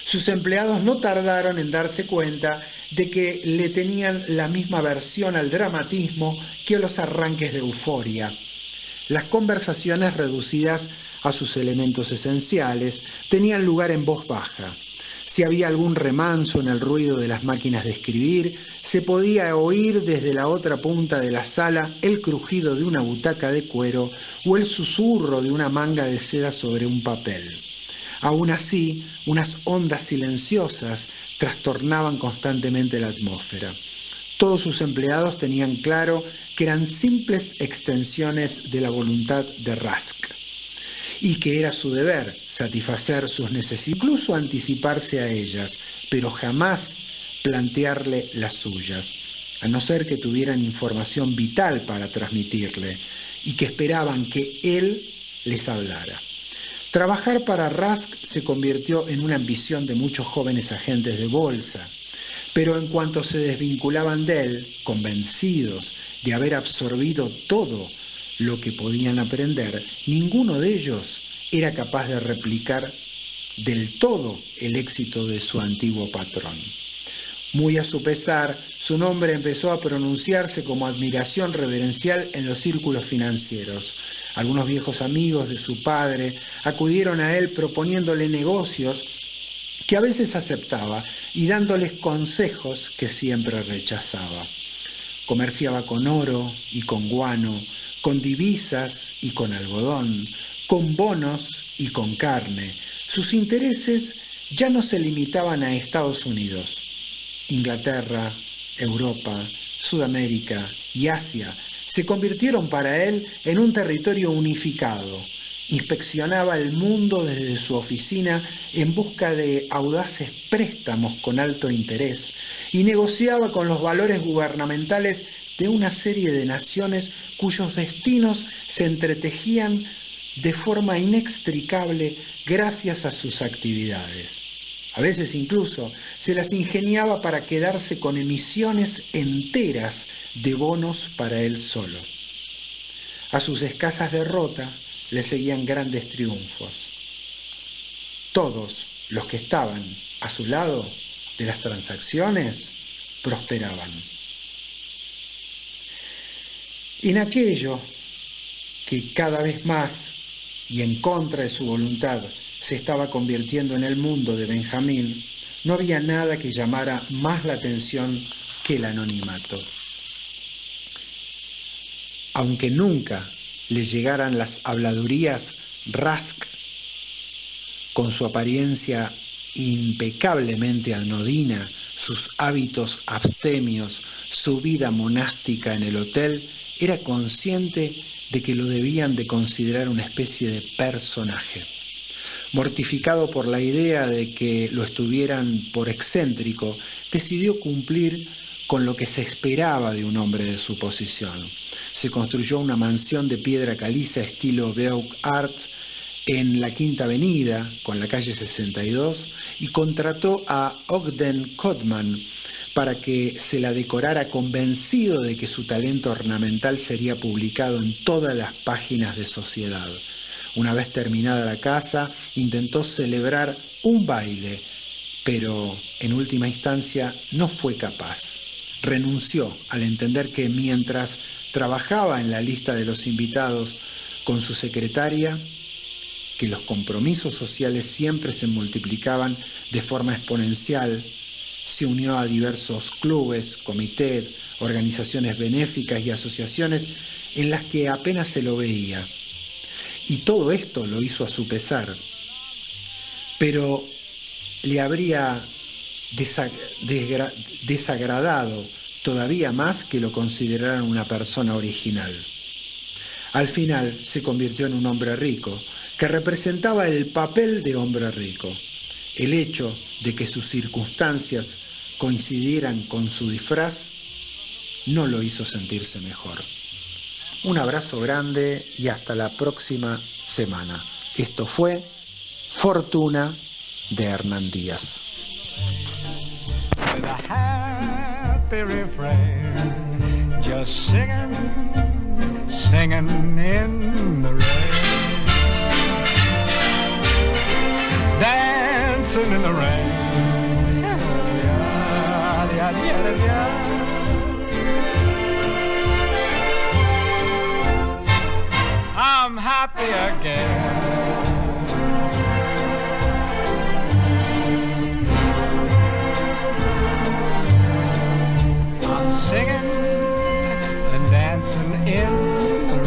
Sus empleados no tardaron en darse cuenta de que le tenían la misma aversión al dramatismo que a los arranques de euforia. Las conversaciones, reducidas a sus elementos esenciales, tenían lugar en voz baja. Si había algún remanso en el ruido de las máquinas de escribir, se podía oír desde la otra punta de la sala el crujido de una butaca de cuero o el susurro de una manga de seda sobre un papel. Aún así, unas ondas silenciosas trastornaban constantemente la atmósfera. Todos sus empleados tenían claro que eran simples extensiones de la voluntad de Rask y que era su deber satisfacer sus necesidades, incluso anticiparse a ellas, pero jamás plantearle las suyas, a no ser que tuvieran información vital para transmitirle y que esperaban que él les hablara. Trabajar para Rask se convirtió en una ambición de muchos jóvenes agentes de bolsa, pero en cuanto se desvinculaban de él, convencidos de haber absorbido todo lo que podían aprender, ninguno de ellos era capaz de replicar del todo el éxito de su antiguo patrón. Muy a su pesar, su nombre empezó a pronunciarse como admiración reverencial en los círculos financieros. Algunos viejos amigos de su padre acudieron a él proponiéndole negocios que a veces aceptaba y dándoles consejos que siempre rechazaba. Comerciaba con oro y con guano, con divisas y con algodón, con bonos y con carne. Sus intereses ya no se limitaban a Estados Unidos. Inglaterra, Europa, Sudamérica y Asia se convirtieron para él en un territorio unificado. Inspeccionaba el mundo desde su oficina en busca de audaces préstamos con alto interés y negociaba con los valores gubernamentales de una serie de naciones cuyos destinos se entretejían de forma inextricable gracias a sus actividades. A veces incluso se las ingeniaba para quedarse con emisiones enteras de bonos para él solo. A sus escasas derrotas le seguían grandes triunfos. Todos los que estaban a su lado de las transacciones prosperaban. En aquello que cada vez más y en contra de su voluntad se estaba convirtiendo en el mundo de Benjamín, no había nada que llamara más la atención que el anonimato. Aunque nunca le llegaran las habladurías, Rask, con su apariencia impecablemente anodina, sus hábitos abstemios, su vida monástica en el hotel, era consciente de que lo debían de considerar una especie de personaje. Mortificado por la idea de que lo estuvieran por excéntrico, decidió cumplir con lo que se esperaba de un hombre de su posición. Se construyó una mansión de piedra caliza estilo Beaux Arts en la Quinta Avenida, con la calle sesenta y dos, y contrató a Ogden Codman para que se la decorara, convencido de que su talento ornamental sería publicado en todas las páginas de Sociedad. Una vez terminada la casa, intentó celebrar un baile, pero en última instancia no fue capaz. Renunció al entender que mientras trabajaba en la lista de los invitados con su secretaria, que los compromisos sociales siempre se multiplicaban de forma exponencial, se unió a diversos clubes, comités, organizaciones benéficas y asociaciones en las que apenas se lo veía. Y todo esto lo hizo a su pesar, pero le habría desagradado todavía más que lo consideraran una persona original. Al final se convirtió en un hombre rico, que representaba el papel de hombre rico. El hecho de que sus circunstancias coincidieran con su disfraz no lo hizo sentirse mejor. Un abrazo grande y hasta la próxima semana. Esto fue Fortuna de Hernán Díaz. With a happy refrain, just singing, singing in the rain, dancing in the rain. inside of you. I'm happy again. I'm singing and dancing in the rain.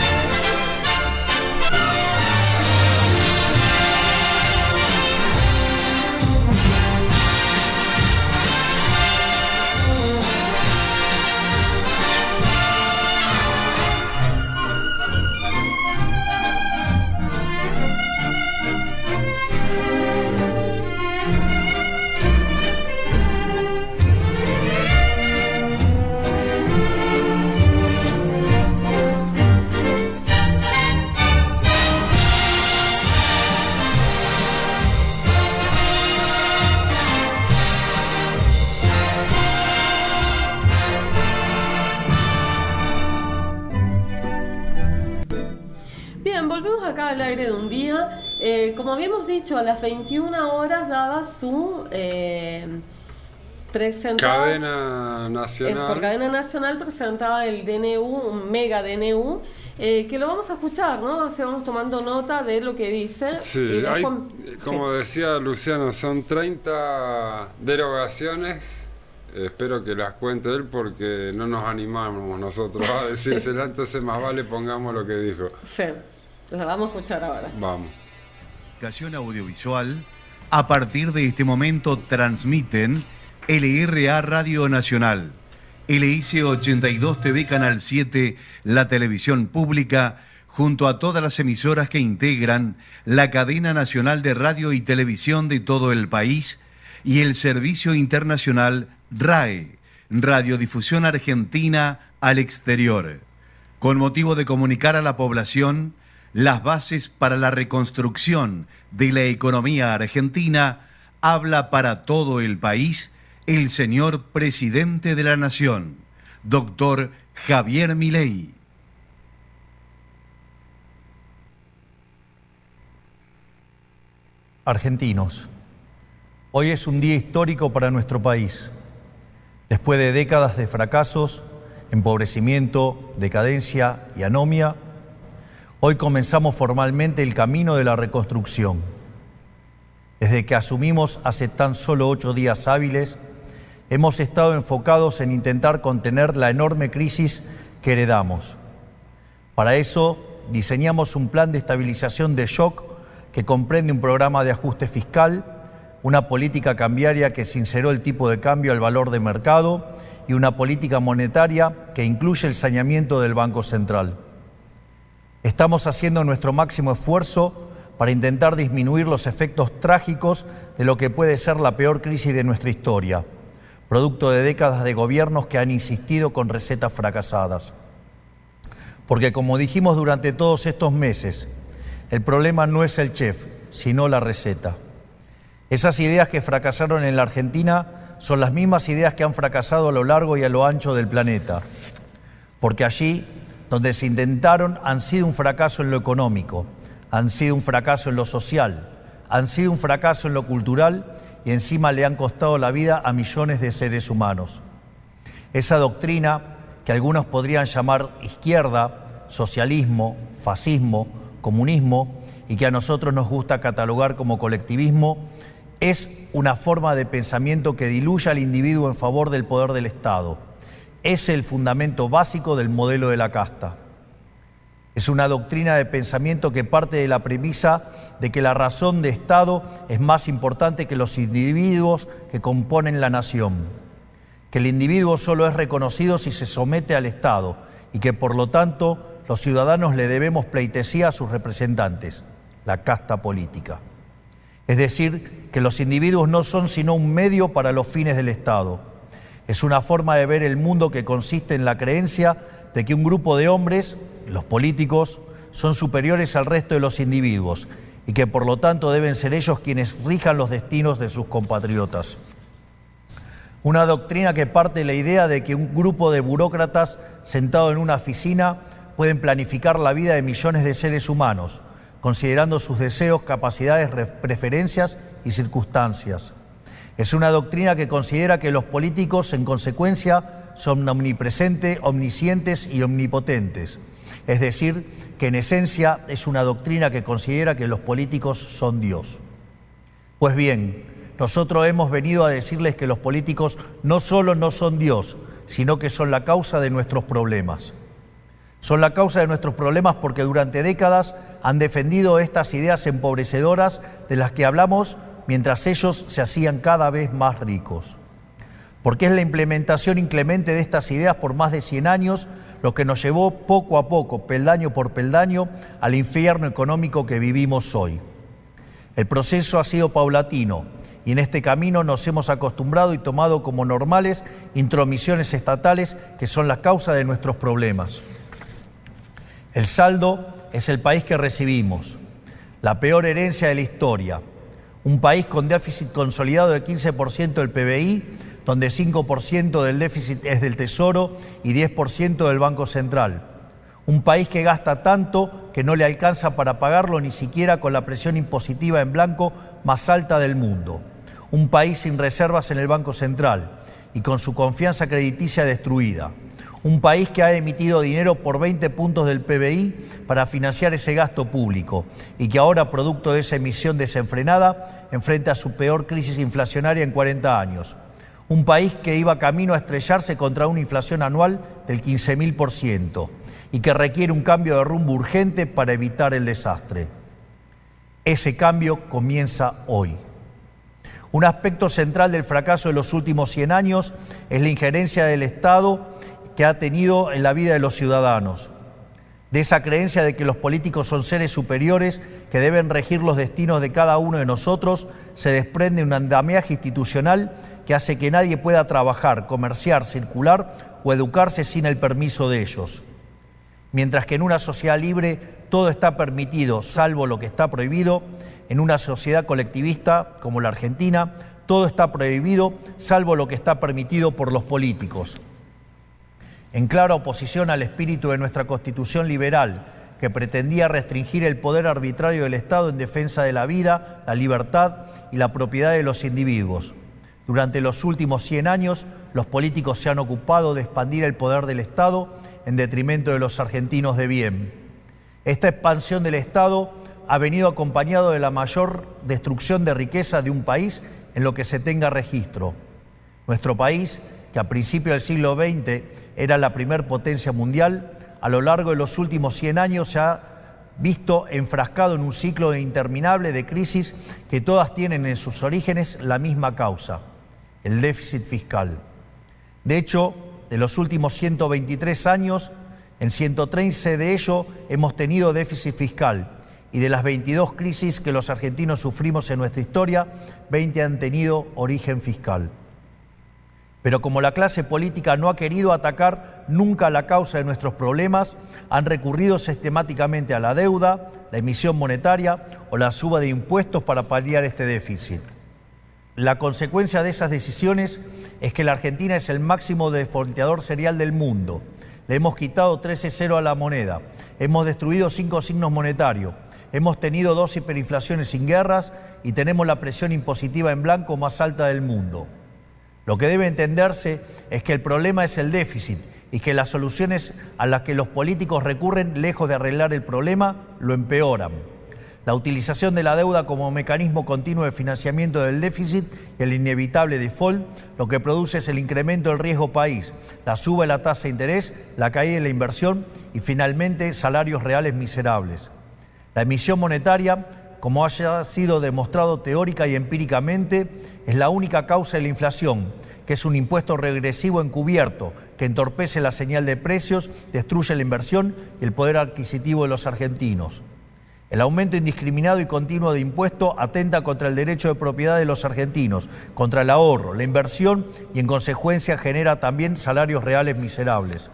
Al aire de un día, eh, como habíamos dicho, a las veintiuna horas daba su eh, presentaba cadena nacional. Eh, por cadena nacional presentaba el D N U, un mega D N U, eh, que lo vamos a escuchar, ¿no? O sea, vamos tomando nota de lo que dice. Sí, y después, hay, como sí. decía Luciano, son treinta derogaciones. Espero que las cuente él porque no nos animamos nosotros a decírsela, entonces más vale pongamos lo que dijo. Sí. La vamos a escuchar ahora. Vamos. Comunicación audiovisual. A partir de este momento transmiten L R A Radio Nacional, L I C ochenta y dos T V Canal siete, la televisión pública, junto a todas las emisoras que integran la cadena nacional de radio y televisión de todo el país y el servicio internacional R A E, Radiodifusión Argentina al Exterior, con motivo de comunicar a la población las bases para la reconstrucción de la economía argentina, habla para todo el país el señor presidente de la Nación, doctor Javier Milei. Argentinos, hoy es un día histórico para nuestro país. Después de décadas de fracasos, empobrecimiento, decadencia y anomia, hoy comenzamos formalmente el camino de la reconstrucción. Desde que asumimos hace tan solo ocho días hábiles, hemos estado enfocados en intentar contener la enorme crisis que heredamos. Para eso, diseñamos un plan de estabilización de shock que comprende un programa de ajuste fiscal, una política cambiaria que sinceró el tipo de cambio al valor de mercado y una política monetaria que incluye el saneamiento del Banco Central. Estamos haciendo nuestro máximo esfuerzo para intentar disminuir los efectos trágicos de lo que puede ser la peor crisis de nuestra historia, producto de décadas de gobiernos que han insistido con recetas fracasadas. Porque como dijimos durante todos estos meses, el problema no es el chef, sino la receta. Esas ideas que fracasaron en la Argentina son las mismas ideas que han fracasado a lo largo y a lo ancho del planeta, porque allí donde se intentaron han sido un fracaso en lo económico, han sido un fracaso en lo social, han sido un fracaso en lo cultural y encima le han costado la vida a millones de seres humanos. Esa doctrina que algunos podrían llamar izquierda, socialismo, fascismo, comunismo y que a nosotros nos gusta catalogar como colectivismo, es una forma de pensamiento que diluye al individuo en favor del poder del Estado. Es el fundamento básico del modelo de la casta. Es una doctrina de pensamiento que parte de la premisa de que la razón de Estado es más importante que los individuos que componen la nación, que el individuo solo es reconocido si se somete al Estado y que por lo tanto los ciudadanos le debemos pleitesía a sus representantes, la casta política. Es decir, que los individuos no son sino un medio para los fines del Estado. Es una forma de ver el mundo que consiste en la creencia de que un grupo de hombres, los políticos, son superiores al resto de los individuos y que por lo tanto deben ser ellos quienes rijan los destinos de sus compatriotas. Una doctrina que parte de la idea de que un grupo de burócratas sentado en una oficina pueden planificar la vida de millones de seres humanos, considerando sus deseos, capacidades, preferencias y circunstancias. Es una doctrina que considera que los políticos, en consecuencia, son omnipresentes, omniscientes y omnipotentes. Es decir, que en esencia es una doctrina que considera que los políticos son Dios. Pues bien, nosotros hemos venido a decirles que los políticos no solo no son Dios, sino que son la causa de nuestros problemas. Son la causa de nuestros problemas porque durante décadas han defendido estas ideas empobrecedoras de las que hablamos mientras ellos se hacían cada vez más ricos. Porque es la implementación inclemente de estas ideas por más de cien años lo que nos llevó poco a poco, peldaño por peldaño, al infierno económico que vivimos hoy. El proceso ha sido paulatino y en este camino nos hemos acostumbrado y tomado como normales intromisiones estatales que son la causa de nuestros problemas. El saldo es el país que recibimos, la peor herencia de la historia, un país con déficit consolidado de quince por ciento del P B I, donde cinco por ciento del déficit es del Tesoro y diez por ciento del Banco Central. Un país que gasta tanto que no le alcanza para pagarlo ni siquiera con la presión impositiva en blanco más alta del mundo. Un país sin reservas en el Banco Central y con su confianza crediticia destruida. Un país que ha emitido dinero por veinte puntos del P B I para financiar ese gasto público y que ahora, producto de esa emisión desenfrenada, enfrenta su peor crisis inflacionaria en cuarenta años. Un país que iba camino a estrellarse contra una inflación anual del quince mil por ciento y que requiere un cambio de rumbo urgente para evitar el desastre. Ese cambio comienza hoy. Un aspecto central del fracaso de los últimos cien años es la injerencia del Estado que ha tenido en la vida de los ciudadanos. De esa creencia de que los políticos son seres superiores que deben regir los destinos de cada uno de nosotros, se desprende un andamiaje institucional que hace que nadie pueda trabajar, comerciar, circular o educarse sin el permiso de ellos. Mientras que en una sociedad libre todo está permitido, salvo lo que está prohibido, en una sociedad colectivista como la Argentina, todo está prohibido, salvo lo que está permitido por los políticos. En clara oposición al espíritu de nuestra Constitución liberal, que pretendía restringir el poder arbitrario del Estado en defensa de la vida, la libertad y la propiedad de los individuos. Durante los últimos cien años, los políticos se han ocupado de expandir el poder del Estado en detrimento de los argentinos de bien. Esta expansión del Estado ha venido acompañado de la mayor destrucción de riqueza de un país en lo que se tenga registro. Nuestro país, que a principios del siglo veinte era la primer potencia mundial, a lo largo de los últimos cien años se ha visto enfrascado en un ciclo interminable de crisis que todas tienen en sus orígenes la misma causa: el déficit fiscal. De hecho, de los últimos ciento veintitrés años, en ciento trece de ellos hemos tenido déficit fiscal, y de las veintidós crisis que los argentinos sufrimos en nuestra historia, veinte han tenido origen fiscal. Pero como la clase política no ha querido atacar nunca la causa de nuestros problemas, han recurrido sistemáticamente a la deuda, la emisión monetaria o la suba de impuestos para paliar este déficit. La consecuencia de esas decisiones es que la Argentina es el máximo defaulteador serial del mundo. Le hemos quitado trece cero a la moneda, hemos destruido cinco signos monetarios, hemos tenido dos hiperinflaciones sin guerras y tenemos la presión impositiva en blanco más alta del mundo. Lo que debe entenderse es que el problema es el déficit y que las soluciones a las que los políticos recurren, lejos de arreglar el problema, lo empeoran. La utilización de la deuda como mecanismo continuo de financiamiento del déficit y el inevitable default, lo que produce es el incremento del riesgo país, la suba de la tasa de interés, la caída de la inversión y finalmente salarios reales miserables. La emisión monetaria, como haya sido demostrado teórica y empíricamente, es la única causa de la inflación, que es un impuesto regresivo encubierto que entorpece la señal de precios, destruye la inversión y el poder adquisitivo de los argentinos. El aumento indiscriminado y continuo de impuestos atenta contra el derecho de propiedad de los argentinos, contra el ahorro, la inversión y en consecuencia genera también salarios reales miserables.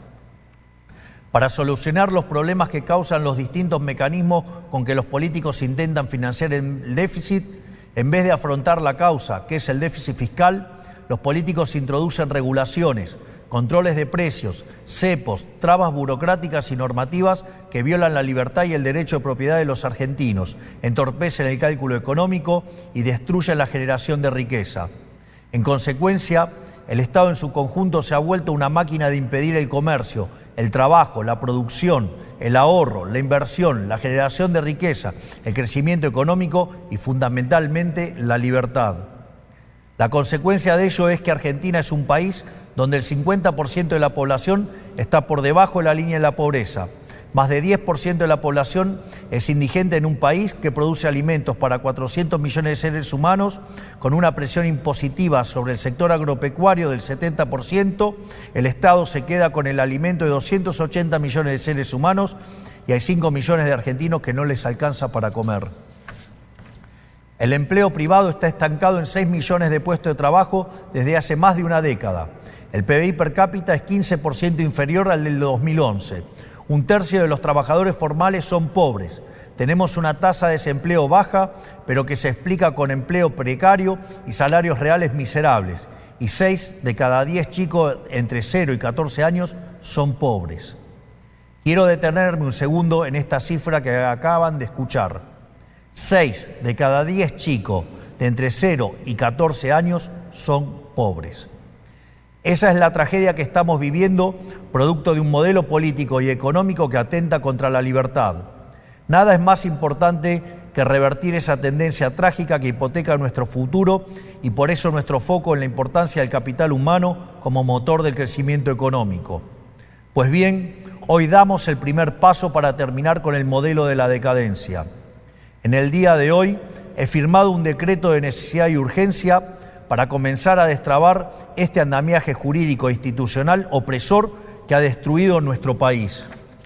Para solucionar los problemas que causan los distintos mecanismos con que los políticos intentan financiar el déficit, en vez de afrontar la causa, que es el déficit fiscal, los políticos introducen regulaciones, controles de precios, cepos, trabas burocráticas y normativas que violan la libertad y el derecho de propiedad de los argentinos, entorpecen el cálculo económico y destruyen la generación de riqueza. En consecuencia, el Estado en su conjunto se ha vuelto una máquina de impedir el comercio, el trabajo, la producción, el ahorro, la inversión, la generación de riqueza, el crecimiento económico y fundamentalmente la libertad. La consecuencia de ello es que Argentina es un país donde el cincuenta por ciento de la población está por debajo de la línea de la pobreza. Más de diez por ciento de la población es indigente en un país que produce alimentos para cuatrocientos millones de seres humanos, con una presión impositiva sobre el sector agropecuario del setenta por ciento. El Estado se queda con el alimento de doscientos ochenta millones de seres humanos y hay cinco millones de argentinos que no les alcanza para comer. El empleo privado está estancado en seis millones de puestos de trabajo desde hace más de una década. El P B I per cápita es quince por ciento inferior al del dos mil once. Un tercio de los trabajadores formales son pobres. Tenemos una tasa de desempleo baja, pero que se explica con empleo precario y salarios reales miserables. Y seis de cada diez chicos entre cero y catorce años son pobres. Quiero detenerme un segundo en esta cifra que acaban de escuchar. seis de cada diez chicos de entre cero y catorce años son pobres. Esa es la tragedia que estamos viviendo, producto de un modelo político y económico que atenta contra la libertad. Nada es más importante que revertir esa tendencia trágica que hipoteca nuestro futuro y por eso nuestro foco en la importancia del capital humano como motor del crecimiento económico. Pues bien, hoy damos el primer paso para terminar con el modelo de la decadencia. En el día de hoy he firmado un decreto de necesidad y urgencia para comenzar a destrabar este andamiaje jurídico e institucional opresor que ha destruido nuestro país.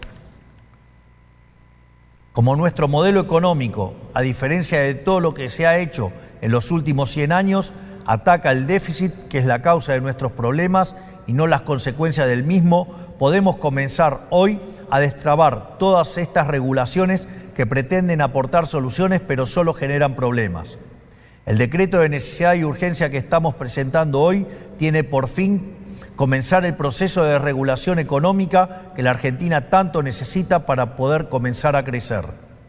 Como nuestro modelo económico, a diferencia de todo lo que se ha hecho en los últimos cien años, ataca el déficit, que es la causa de nuestros problemas y no las consecuencias del mismo, podemos comenzar hoy a destrabar todas estas regulaciones que pretenden aportar soluciones pero solo generan problemas. El decreto de necesidad y urgencia que estamos presentando hoy tiene por fin comenzar el proceso de regulación económica que la Argentina tanto necesita para poder comenzar a crecer.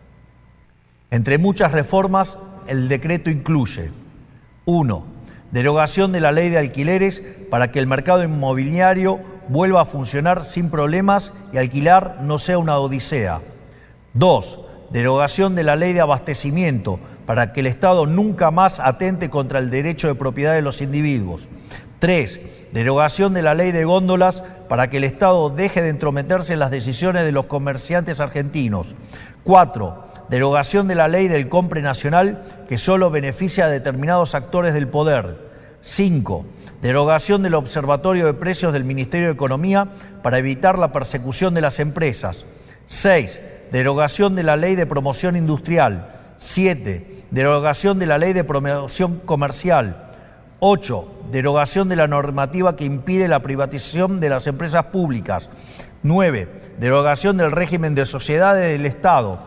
Entre muchas reformas, el decreto incluye: uno. Derogación de la ley de alquileres para que el mercado inmobiliario vuelva a funcionar sin problemas y alquilar no sea una odisea. dos. Derogación de la ley de abastecimiento para que el Estado nunca más atente contra el derecho de propiedad de los individuos. tres. Derogación de la ley de góndolas para que el Estado deje de entrometerse en las decisiones de los comerciantes argentinos. cuatro. Derogación de la ley del compre nacional que solo beneficia a determinados actores del poder. cinco. Derogación del Observatorio de Precios del Ministerio de Economía para evitar la persecución de las empresas. seis. Derogación de la ley de promoción industrial. siete. Derogación de la ley de promoción comercial. ocho. Derogación de la normativa que impide la privatización de las empresas públicas. nueve. Derogación del régimen de sociedades del Estado.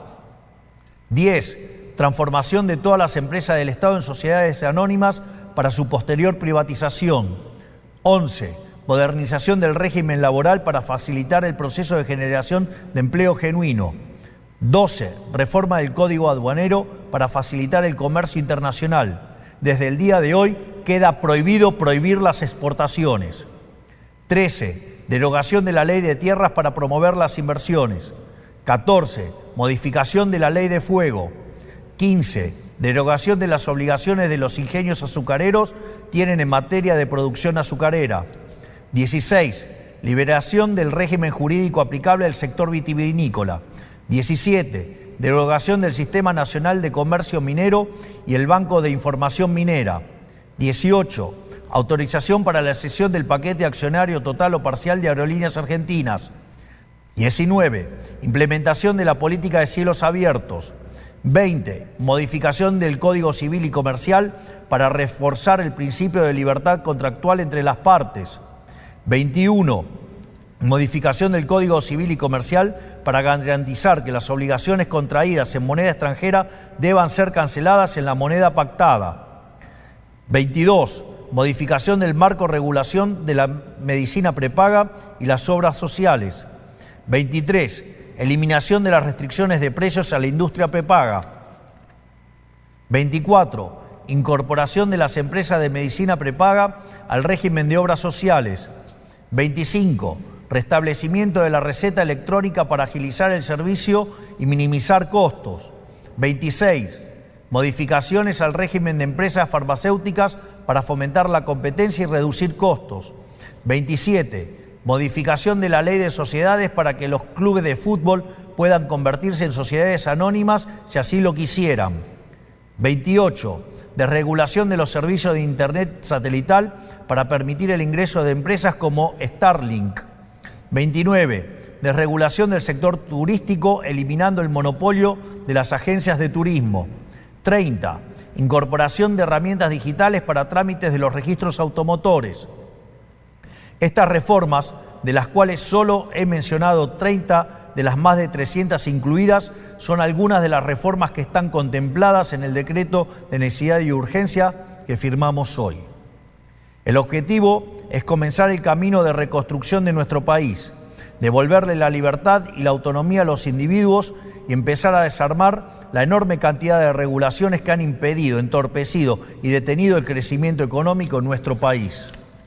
diez. Transformación de todas las empresas del Estado en sociedades anónimas para su posterior privatización. once. Modernización del régimen laboral para facilitar el proceso de generación de empleo genuino. doce. Reforma del Código Aduanero para facilitar el comercio internacional. Desde el día de hoy queda prohibido prohibir las exportaciones. trece. Derogación de la ley de tierras para promover las inversiones. catorce. Modificación de la ley de fuego. quince. Derogación de las obligaciones de los ingenios azucareros tienen en materia de producción azucarera. dieciséis. Liberación del régimen jurídico aplicable al sector vitivinícola. diecisiete. Derogación del Sistema Nacional de Comercio Minero y el Banco de Información Minera. dieciocho. Autorización para la cesión del paquete accionario total o parcial de Aerolíneas Argentinas. diecinueve. Implementación de la política de cielos abiertos. veinte. Modificación del Código Civil y Comercial para reforzar el principio de libertad contractual entre las partes. veintiuno. Modificación del Código Civil y Comercial para garantizar que las obligaciones contraídas en moneda extranjera deban ser canceladas en la moneda pactada. veintidós. Modificación del marco de regulación de la medicina prepaga y las obras sociales. veintitrés. Eliminación de las restricciones de precios a la industria prepaga. veinticuatro. incorporación de las empresas de medicina prepaga al régimen de obras sociales. veinticinco. Restablecimiento de la receta electrónica para agilizar el servicio y minimizar costos. veintiséis. Modificaciones al régimen de empresas farmacéuticas para fomentar la competencia y reducir costos. veintisiete. Modificación de la ley de sociedades para que los clubes de fútbol puedan convertirse en sociedades anónimas si así lo quisieran. veintiocho. Desregulación de los servicios de Internet satelital para permitir el ingreso de empresas como Starlink. veintinueve. Desregulación del sector turístico, eliminando el monopolio de las agencias de turismo. treinta. Incorporación de herramientas digitales para trámites de los registros automotores. Estas reformas, de las cuales solo he mencionado treinta de las más de trescientas incluidas, son algunas de las reformas que están contempladas en el decreto de necesidad y urgencia que firmamos hoy. El objetivo es comenzar el camino de reconstrucción de nuestro país, devolverle la libertad y la autonomía a los individuos y empezar a desarmar la enorme cantidad de regulaciones que han impedido, entorpecido y detenido el crecimiento económico en nuestro país.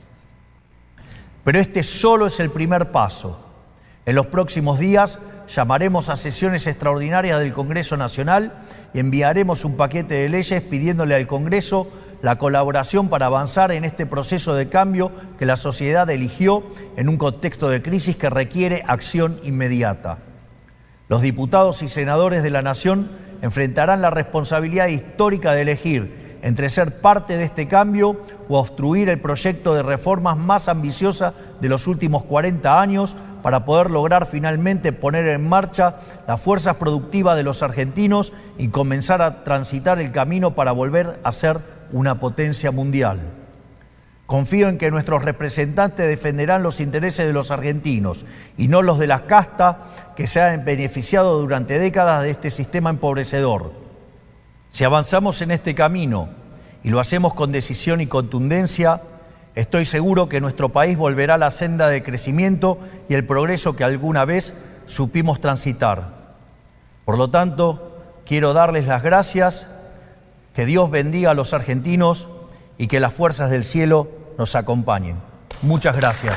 Pero este solo es el primer paso. En los próximos días llamaremos a sesiones extraordinarias del Congreso Nacional y enviaremos un paquete de leyes pidiéndole al Congreso la colaboración para avanzar en este proceso de cambio que la sociedad eligió en un contexto de crisis que requiere acción inmediata. Los diputados y senadores de la Nación enfrentarán la responsabilidad histórica de elegir entre ser parte de este cambio o obstruir el proyecto de reformas más ambiciosa de los últimos cuarenta años para poder lograr finalmente poner en marcha las fuerzas productivas de los argentinos y comenzar a transitar el camino para volver a ser una potencia mundial. Confío en que nuestros representantes defenderán los intereses de los argentinos y no los de la casta que se han beneficiado durante décadas de este sistema empobrecedor. Si avanzamos en este camino y lo hacemos con decisión y contundencia, estoy seguro que nuestro país volverá a la senda de crecimiento y el progreso que alguna vez supimos transitar. Por lo tanto, quiero darles las gracias, que Dios bendiga a los argentinos y que las fuerzas del cielo nos acompañen. Muchas gracias.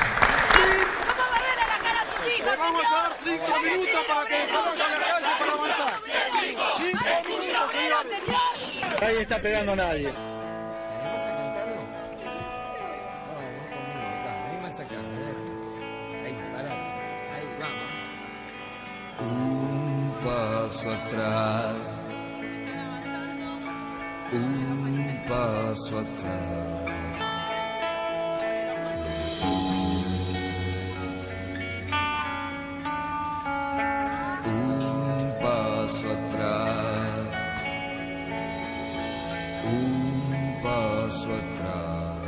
Nadie está pegando a nadie. Un paso atrás, un paso atrás. Un paso atrás, un paso atrás.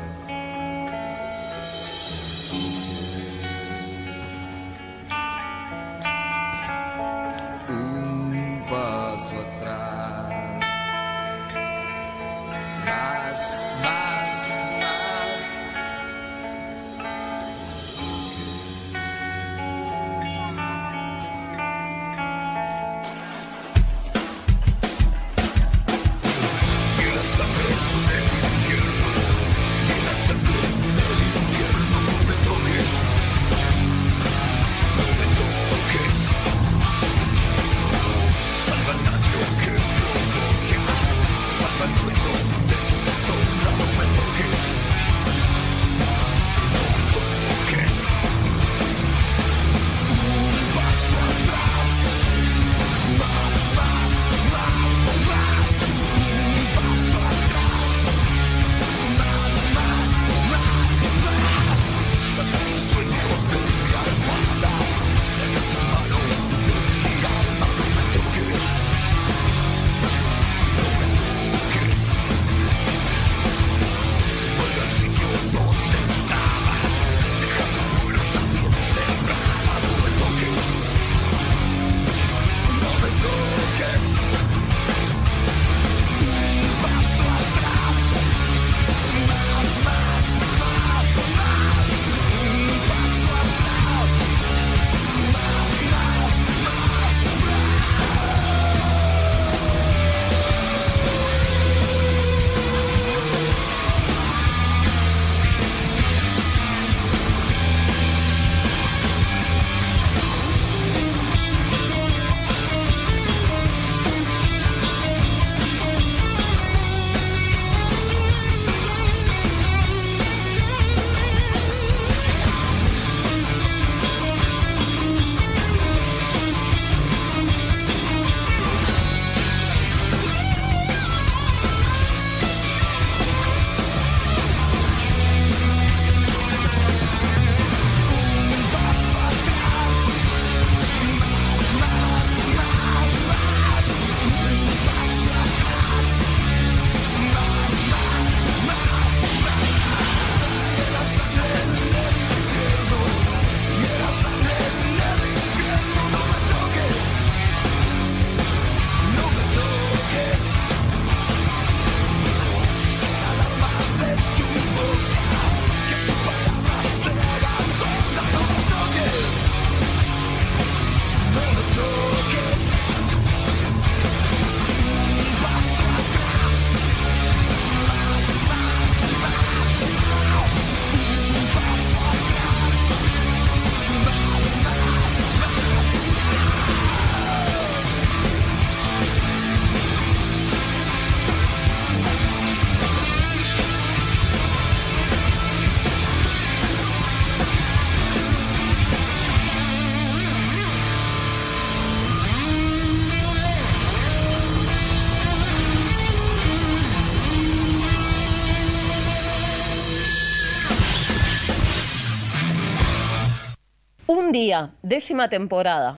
Un paso atrás. Más, más, más. Y la sangre del infierno Un día, décima temporada.